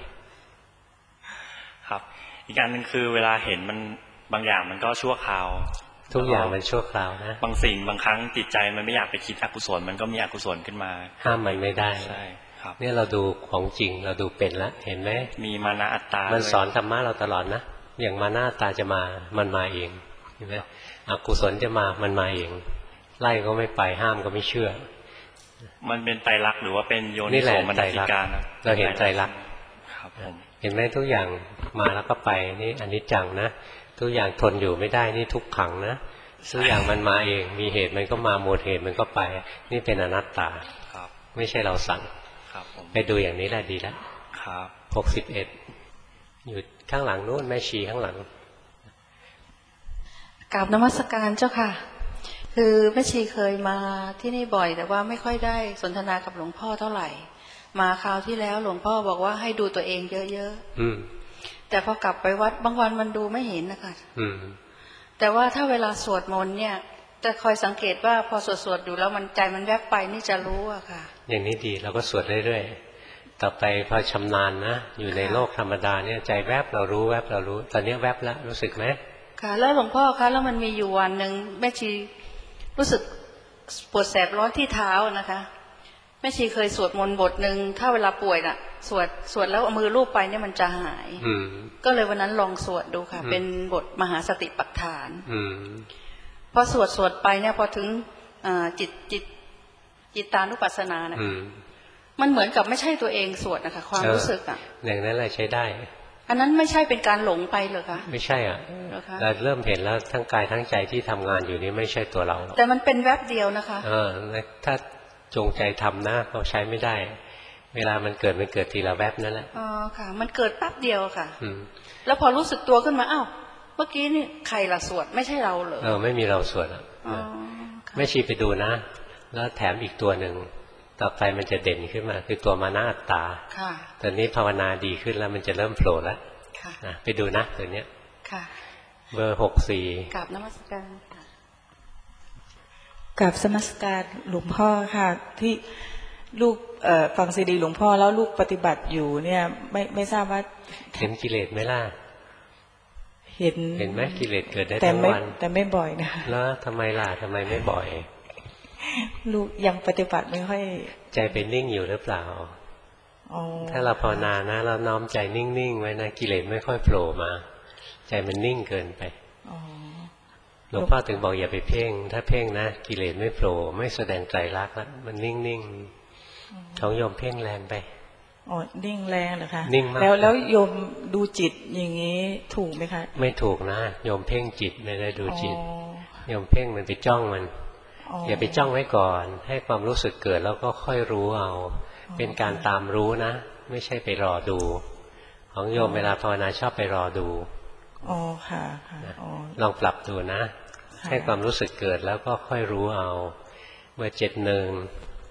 ครับอีกการหนึ่งคือเวลาเห็นมันบางอย่างมันก็ชั่วคราวทุกอย่างมันชั่วคราวนะบางสิ่งบางครั้งจิตใจมันไม่อยากไปคิดอกุศลมันก็มีอกุศลขึ้นมาห้ามมันไม่ได้ใช่ครับเนี่ยเราดูของจริงเราดูเป็นแล้วเห็นไหมมีมานะอัตตามันสอนธรรมะเราตลอดนะอย่างมานะอัตตาจะมามันมาเองเห็นไหมอกุศลจะมามันมาเองไล่ก็ไม่ไปห้ามก็ไม่เชื่อมันเป็นไตรลักษณ์หรือว่าเป็นโยนิโสมนสิการเราเห็นไตรลักษณ์ครับผมเห็นไหมทุกอย่างมาแล้วก็ไปนี่อนิจจังนะทุกอย่างทนอยู่ไม่ได้นี่ทุกขังนะทุกอย่างมันมาเองมีเหตุมันก็มาหมดเหตุมันก็ไปนี่เป็นอนัตตาไม่ใช่เราสั่งไปดูอย่างนี้แหละดีแล้วหกสิบเอ็ดอยู่ข้างหลังนู้นแม่ชีข้างหลังกราบนมัสการเจ้าค่ะคือแม่ชีเคยมาที่นี่บ่อยแต่ว่าไม่ค่อยได้สนทนากับหลวงพ่อเท่าไหร่มาคราวที่แล้วหลวงพ่อบอกว่าให้ดูตัวเองเยอะๆแต่พอกลับไปวัดบางวันมันดูไม่เห็นนะคะแต่ว่าถ้าเวลาสวดมนต์เนี่ยจะคอยสังเกตว่าพอสวดๆอยู่แล้วมันใจมันแวบไปนี่จะรู้อะค่ะอย่างนี้ดีเราก็สวดเรื่อยๆต่อไปพอชำนาญนะอยู่ในโลกธรรมดาเนี่ยใจแวบเรารู้แวบเรารู้ตอนนี้แวบแล้วรู้สึกไหมค่ะแล้วหลวงพ่อคะแล้วมันมีอยู่วันหนึ่งแม่ชีรู้สึกปวดแสบร้อนที่เท้านะคะแม่ชีเคยสวดมนต์บทหนึ่งถ้าเวลาป่วยน่ะสวดสวดแล้วเอามือลูบไปเนี่ยมันจะหายก็เลยวันนั้นลองสวดดูค่ะเป็นบทมหาสติปัฏฐานพอสวดสวดไปเนี่ยพอถึงจิตจิตจิตตานุปัสสนาเนี่ยมันเหมือนกับไม่ใช่ตัวเองสวดนะคะความรู้สึกอ่ะอย่างนั้นแหละใช้ได้อันนั้นไม่ใช่เป็นการหลงไปเหรอคะไม่ใช่อ่ะเราเริ่มเห็นแล้วทั้งกายทั้งใจที่ทำงานอยู่นี้ไม่ใช่ตัวเราแต่มันเป็นแวบเดียวนะคะเออถ้าจงใจทำนะเราใช้ไม่ได้เวลามันเกิดมันเกิดทีละแวบนั่นแหละอ๋อค่ะมันเกิดแป๊บเดียวค่ะแล้วพอรู้สึกตัวขึ้นมาอ้าวเมื่อกี้นี่ใครละสวดไม่ใช่เราเหรอเออไม่มีเราสวดอ่ะไม่ชี้ไปดูนะแล้วแถมอีกตัวหนึ่งต่อไปมันจะเด่นขึ้นมาคือตัวมานะอัตตาตอนนี้ภาวนาดีขึ้นแล้วมันจะเริ่มโผล่แล้วไปดูนะตัวเนี้ยเบอร์หกสี่กราบนมัสการค่ะกราบนมัสการหลวงพ่อค่ะที่ลูกฟังซีดีหลวงพ่อแล้วลูกปฏิบัติอยู่เนี่ยไม่ไม่ทราบว่าเห็นกิเลสไหมล่ะเห็นเห็นไหมกิเลสเกิดได้ทั้งวันแต่ไม่บ่อยนะแล้วทำไมล่ะทำไมไม่บ่อยลูกยังปฏิบัติไม่ค่อยใจเป็นนิ่งอยู่หรือเปล่าถ้าเราภาวนานะเราน้อมใจนิ่งๆไว้นะกิเลสไม่ค่อยโผล่มาใจมันนิ่งเกินไปหลวงพ่อถึงบอกอย่าไปเพ่งถ้าเพ่งนะกิเลสไม่โผล่ไม่แสดงใจรักแล้วมันนิ่งๆของโยมเพ่งแรงไปอ๋อนิ่งแรงเหรอคะนิ่งมากแล้วแล้วโยมดูจิตอย่างนี้ถูกไหมคะไม่ถูกนะโยมเพ่งจิตไม่ได้ดูจิตโยมเพ่งมันไปจ้องมันอย่าไปจ้องไว้ก่อนให้ความรู้สึกเกิดแล้วก็ค่อยรู้เอาเป็นการตามรู้นะไม่ใช่ไปรอดูของโยมเวลาภาวนาชอบไปรอดูอ๋อค่ะลองปรับดูนะให้ความรู้สึกเกิดแล้วก็ค่อยรู้เอาเมื่อเจ็ดหนึ่ง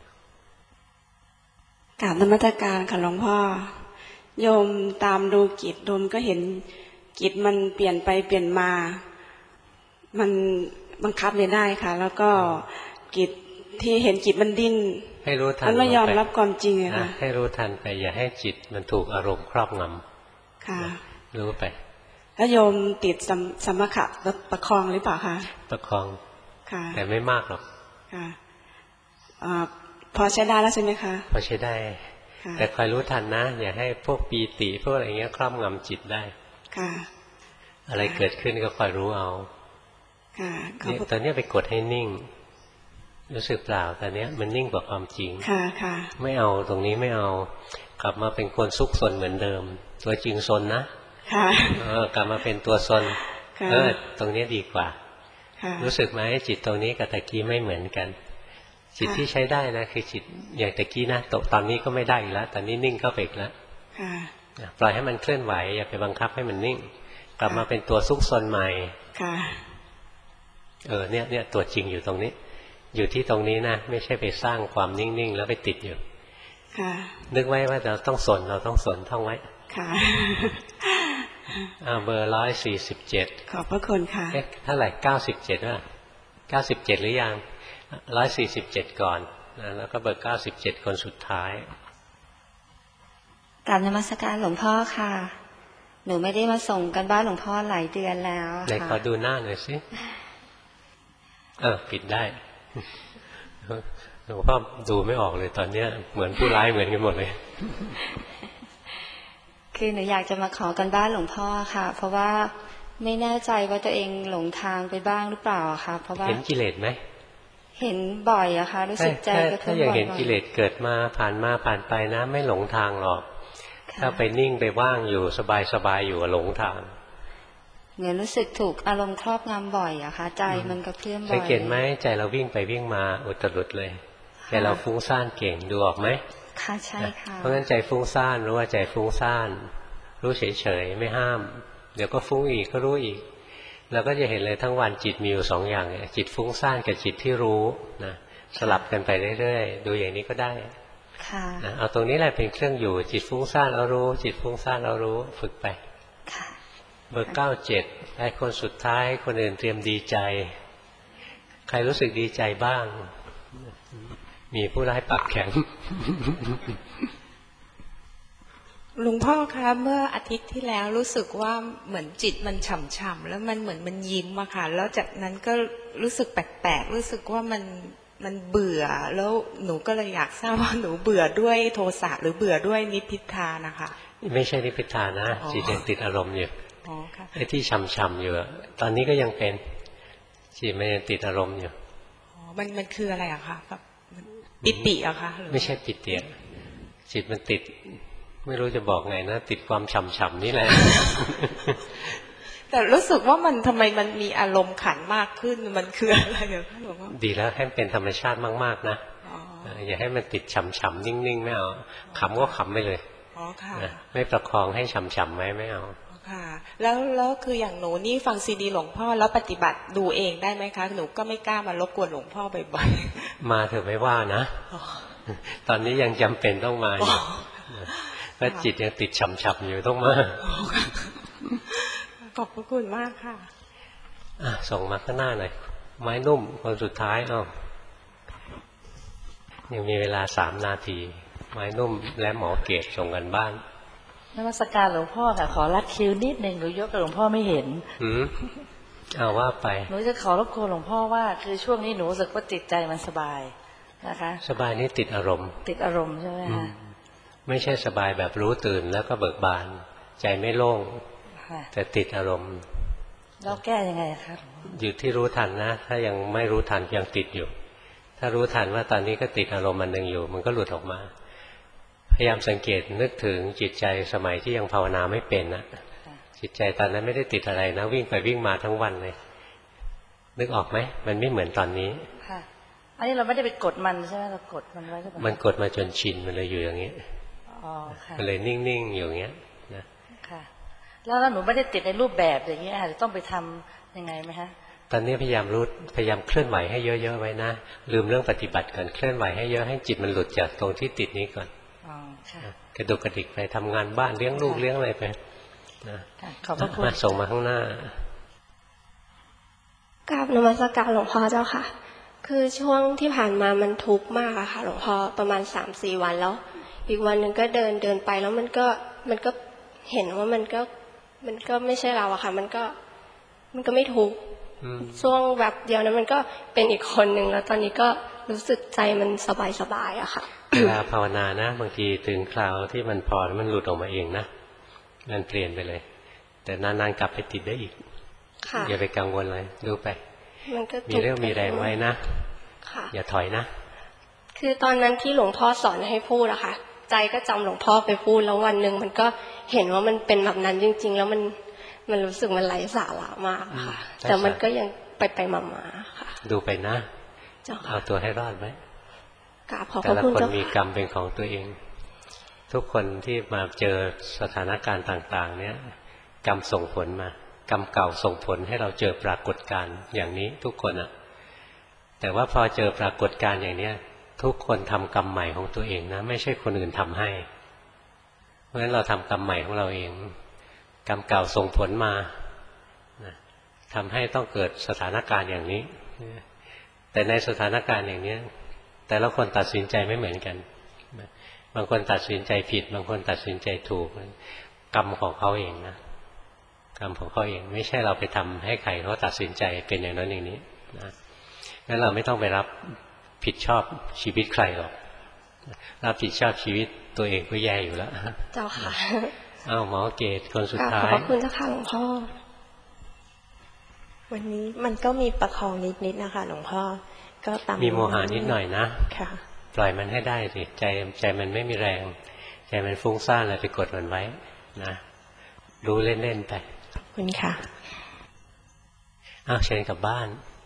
กราบนมัสการค่ะหลวงพ่อโยมตามดูจิตโยมก็เห็นจิตมันเปลี่ยนไปเปลี่ยนมามันบังคับไม่ได้ค่ะแล้วก็จิตที่เห็นจิตมันดิ้นให้รู้ทันมันไม่ยอมรับความจริงเลยค่ะให้รู้ทันไปอย่าให้จิตมันถูกอารมณ์ครอบงำค่ะรู้ไปแล้วโยมติดสมถะประคองหรือเปล่าคะประคองค่ะแต่ไม่มากหรอกค่ะพอใช้ได้แล้วใช่ไหมคะพอใช้ได้แต่คอยรู้ทันนะอย่าให้พวกปีติพวกอะไรเงี้ยครอบงำจิตได้ค่ะอะไรเกิดขึ้นก็คอยรู้เอาค่ะตอนนี้ไปกดให้นิ่งรู้สึกเปล่าตอนนี้มันนิ่งกว่าความจริงค่ะค่ะไม่เอาตรงนี้ไม่เอากลับมาเป็นคนซุกซนเหมือนเดิมตัวจริงซนนะค่ะเออกลับมาเป็นตัวซนเออตรงนี้ดีกว่ารู้สึกไหมจิตตรงนี้กับตะกี้ไม่เหมือนกันจิตที่ใช้ได้นะคือจิตอย่างตะกี้นะตอนนี้ก็ไม่ได้อีกแล้วตอนนี้นิ่งเข้าไปอีกแล้วปล่อยให้มันเคลื่อนไหวอย่าไปบังคับให้มันนิ่งกลับมาเป็นตัวซุกซนใหม่เออเนี่ยเนี่ยตัวจริงอยู่ตรงนี้อยู่ที่ตรงนี้นะไม่ใช่ไปสร้างความนิ่งๆแล้วไปติดอยู่นึกไว้ว่าเราต้องสนเราต้องสนท่องไว้ค่ะอ่าเบอร์ร้อยสี่สิบเจ็ดขอบพระคุณค่ะเอ๊ะเท่าไหร่เก้าสิบเจ็ดว่าเก้าสิบเจ็ดหรือยังร้อยสี่สิบเจ็ดก่อนนะแล้วก็เบอร์เก้าสิบเจ็ดคนสุดท้ายกราบนมัสการหลวงพ่อค่ะหนูไม่ได้มาส่งกันบ้านหลวงพ่อหลายเดือนแล้วค่ะไหนขอดูหน้าหน่อยสิเออปิดได้หลวงพ่อดูไม่ออกเลยตอนเนี้ยเหมือนผู้ร้ายเหมือนกันหมดเลยคือหนูอยากจะมาขอกันบ้านหลวงพ่อค่ะเพราะว่าไม่แน่ใจว่าตัวเองหลงทางไปบ้างหรือเปล่าค่ะเพราะว่าเห็นกิเลสไหมเห็นบ่อยอะค่ะรู้สึกใจกระเทือนบ่อยถ้าอย่างเห็นกิเลสเกิดมาผ่านมาผ่านไปนะไม่หลงทางหรอกถ้าไปนิ่งไปว่างอยู่สบายสบายอยู่หลงทางเหมือนรู้สึกถูกอารมณ์ครอบงำบ่อยอะค่ะใจมันกระเพื่อมบ่อยสังเกตไหมใจเราวิ่งไปวิ่งมาอุตรุดเลยใจเราฟุ้งซ่านเก่งดูออกไหมค่ะใช่ค่ะเพราะงั้นใจฟุ้งซ่านรู้ว่าใจฟุ้งซ่านรู้เฉยๆไม่ห้ามเดี๋ยวก็ฟุ้งอีกก็รู้อีกเราก็จะเห็นเลยทั้งวันจิตมีอยู่สองอย่างจิตฟุ้งซ่านกับจิตที่รู้นะสลับกันไปเรื่อยๆดูอย่างนี้ก็ได้ค่ะเอาตรงนี้แหละเป็นเครื่องอยู่จิตฟุ้งซ่านเอารู้จิตฟุ้งซ่านเอารู้ฝึกไปค่ะเบอร์เก้าเจ็ดไอ้คนสุดท้ายคนอื่นเตรียมดีใจใครรู้สึกดีใจบ้างมีผู้ร้ายปากแข็งหลวงพ่อคะเมื่ออาทิตย์ที่แล้วรู้สึกว่าเหมือนจิตมันฉ่ำๆแล้วมันเหมือนมันยิ้มอะค่ะแล้วจากนั้นก็รู้สึกแปลกๆรู้สึกว่ามันมันเบื่อแล้วหนูก็เลยอยากทราบว่าหนูเบื่อด้วยโทสะหรือเบื่อด้วยนิพพิทานะคะไม่ใช่นิพพิทานะจิตยังติดอารมณ์อยู่ไอ้ที่ฉ่ำๆอยู่ตอนนี้ก็ยังเป็นจิตมันยังติดอารมณ์อยู่อ๋อมันมันคืออะไรอะคะแบบปิติอะคะไม่ใช่ปิติจิตมันติดไม่รู้จะบอกไงนะติดความฉ่ำๆนี่แหละแต่รู้สึกว่ามันทำไมมันมีอารมณ์ขันมากขึ้นมันคืออะไรอะคะหลวงพ่อดีแล้วให้เป็นธรรมชาติมากๆนะอย่าให้มันติดฉ่ำๆนิ่งๆไม่เอาขำก็ขำไปเลยอ๋อค่ะไม่ประคองให้ฉ่ำๆไหมไม่เอาค่ะแล้วแล้วคืออย่างหนูนี่ฟังซีดีหลวงพ่อแล้วปฏิบัติดูเองได้ไหมคะหนูก็ไม่กล้ามารบกวนหลวงพ่อบ่อยๆมาเถอะไม่ว่านะตอนนี้ยังจำเป็นต้องมาอยู่เพราะจิตยังติดฉ่ำๆอยู่ต้องมาขอบพระคุณมากค่ะอ่ะส่งมาข้างหน้าหน่อยไม้นุ่มคนสุดท้ายอ้าวยังมีเวลาสามนาทีไม้นุ่มและหมอเกศส่งกันบ้านนมัสการหลวงพ่อค่ะขอรัดคิวนิดหนึ่งหนูยกกับหลวงพ่อไม่เห็นอืมเอาว่าไปหนูจะขอรบกวนหลวงพ่อว่าคือช่วงนี้หนูรู้สึกว่าจิตใจมันสบายนะคะสบายนี่ติดอารมณ์ติดอารมณ์ใช่ไหมคะไม่ใช่สบายแบบรู้ตื่นแล้วก็เบิกบานใจไม่โล่งแต่ติดอารมณ์เราแก้ยังไงครับอยู่ที่รู้ทันนะถ้ายังไม่รู้ทันยังติดอยู่ถ้ารู้ทันว่าตอนนี้ก็ติดอารมณ์มันหนึ่งอยู่มันก็หลุดออกมาพยายามสังเกตนึกถึงจิตใจสมัยที่ยังภาวนาไม่เป็นนะจิตใจตอนนั้นไม่ได้ติดอะไรนะวิ่งไปวิ่งมาทั้งวันเลยนึกออกไหมมันไม่เหมือนตอนนี้ค่ะอันนี้เราไม่ได้ไปกดมันใช่ไหมเรากดมันไว้ก็มันกดมาจนชินมันเลยอยู่อย่างนี้อ๋อค่ะมันเลยนิ่งๆอยู่อย่างเงี้ยนะค่ะแล้วหนูไม่ได้ติดในรูปแบบอย่างเงี้ยอาจจะต้องไปทำยังไงไหมฮะตอนนี้พยายามรู้พยายามเคลื่อนไหวให้เยอะๆไว้นะลืมเรื่องปฏิบัติก่อนเคลื่อนไหวให้เยอะให้จิตมันหลุดจากตรงที่ติดนี้ก่อนกระดุกกระดิกไปทำงานบ้านเลี้ยงลูกเลี้ยงอะไรไปนะขอบพระคุณมาส่งมาข้างหน้ากราบนมัสการหลวงพ่อเจ้าค่ะคือช่วงที่ผ่านมามันทุกข์มากอะค่ะหลวงพ่อประมาณสามสี่วันแล้วอีกวันหนึ่งก็เดินเดินไปแล้วมันก็มันก็เห็นว่ามันก็มันก็ไม่ใช่เราอะค่ะมันก็มันก็ไม่ทุกข์ช่วงแบบเดียวนั้นมันก็เป็นอีกคนหนึ่งแล้วตอนนี้ก็รู้สึกใจมันสบายสบายอะค่ะเวลาภาวนานะบางทีถึงคราวที่มันพอมันหลุดออกมาเองนะมันเปลี่ยนไปเลยแต่นานๆกลับไปติดได้อีกอย่าไปกังวลเลยดูไปมีเรื่องมีแรงไว้นะอย่าถอยนะคือตอนนั้นที่หลวงพ่อสอนให้พูดอะค่ะใจก็จำหลวงพ่อไปพูดแล้ววันหนึ่งมันก็เห็นว่ามันเป็นแบบนั้นจริงๆแล้วมันมันรู้สึกมันไร้สาระมากค่ะแต่มันก็ยังไปไปมาๆค่ะดูไปนะเอาตัวให้รอดไว้แต่ละคนมีกรรมเป็นของตัวเองทุกคนที่มาเจอสถานการณ์ต่างๆเนี้ยกรรมส่งผลมากรรมเก่าส่งผลให้เราเจอปรากฏการณ์อย่างนี้ทุกคนอะแต่ว่าพอเจอปรากฏการณ์อย่างเนี้ยทุกคนทำกรรมใหม่ของตัวเองนะไม่ใช่คนอื่นทำให้เพราะฉะนั้นเราทำกรรมใหม่ของเราเองกรรมเก่าส่งผลมาทำให้ต้องเกิดสถานการณ์อย่างนี้แต่ในสถานการณ์อย่างนี้แต่ละคนตัดสินใจไม่เหมือนกันบางคนตัดสินใจผิดบางคนตัดสินใจถูกกรรมของเขาเองนะกรรมของเขาเองไม่ใช่เราไปทำให้ใครเขาตัดสินใจเป็นอย่างนั้นอย่างนี้นะงั้นเราไม่ต้องไปรับผิดชอบชีวิตใครหรอกรับผิดชอบชีวิตตัวเองก็แย่อยู่แล้วเจ้าค่ะอ้าวหมอเกตคนสุดท้ายขอบคุณเจ้าค่ะหลวงพ่อวันนี้มันก็มีประคองนิดๆนะคะหลวงพ่อก็ตามมีโมหะนิดหน่อยนะค่ะปล่อยมันให้ได้สิใจใจมันไม่มีแรงใจมันฟุ้งซ่านเลยไปกดมันไว้นะรู้เล่นๆไปขอบคุณค่ะอ้าวเชิญกลับบ้าน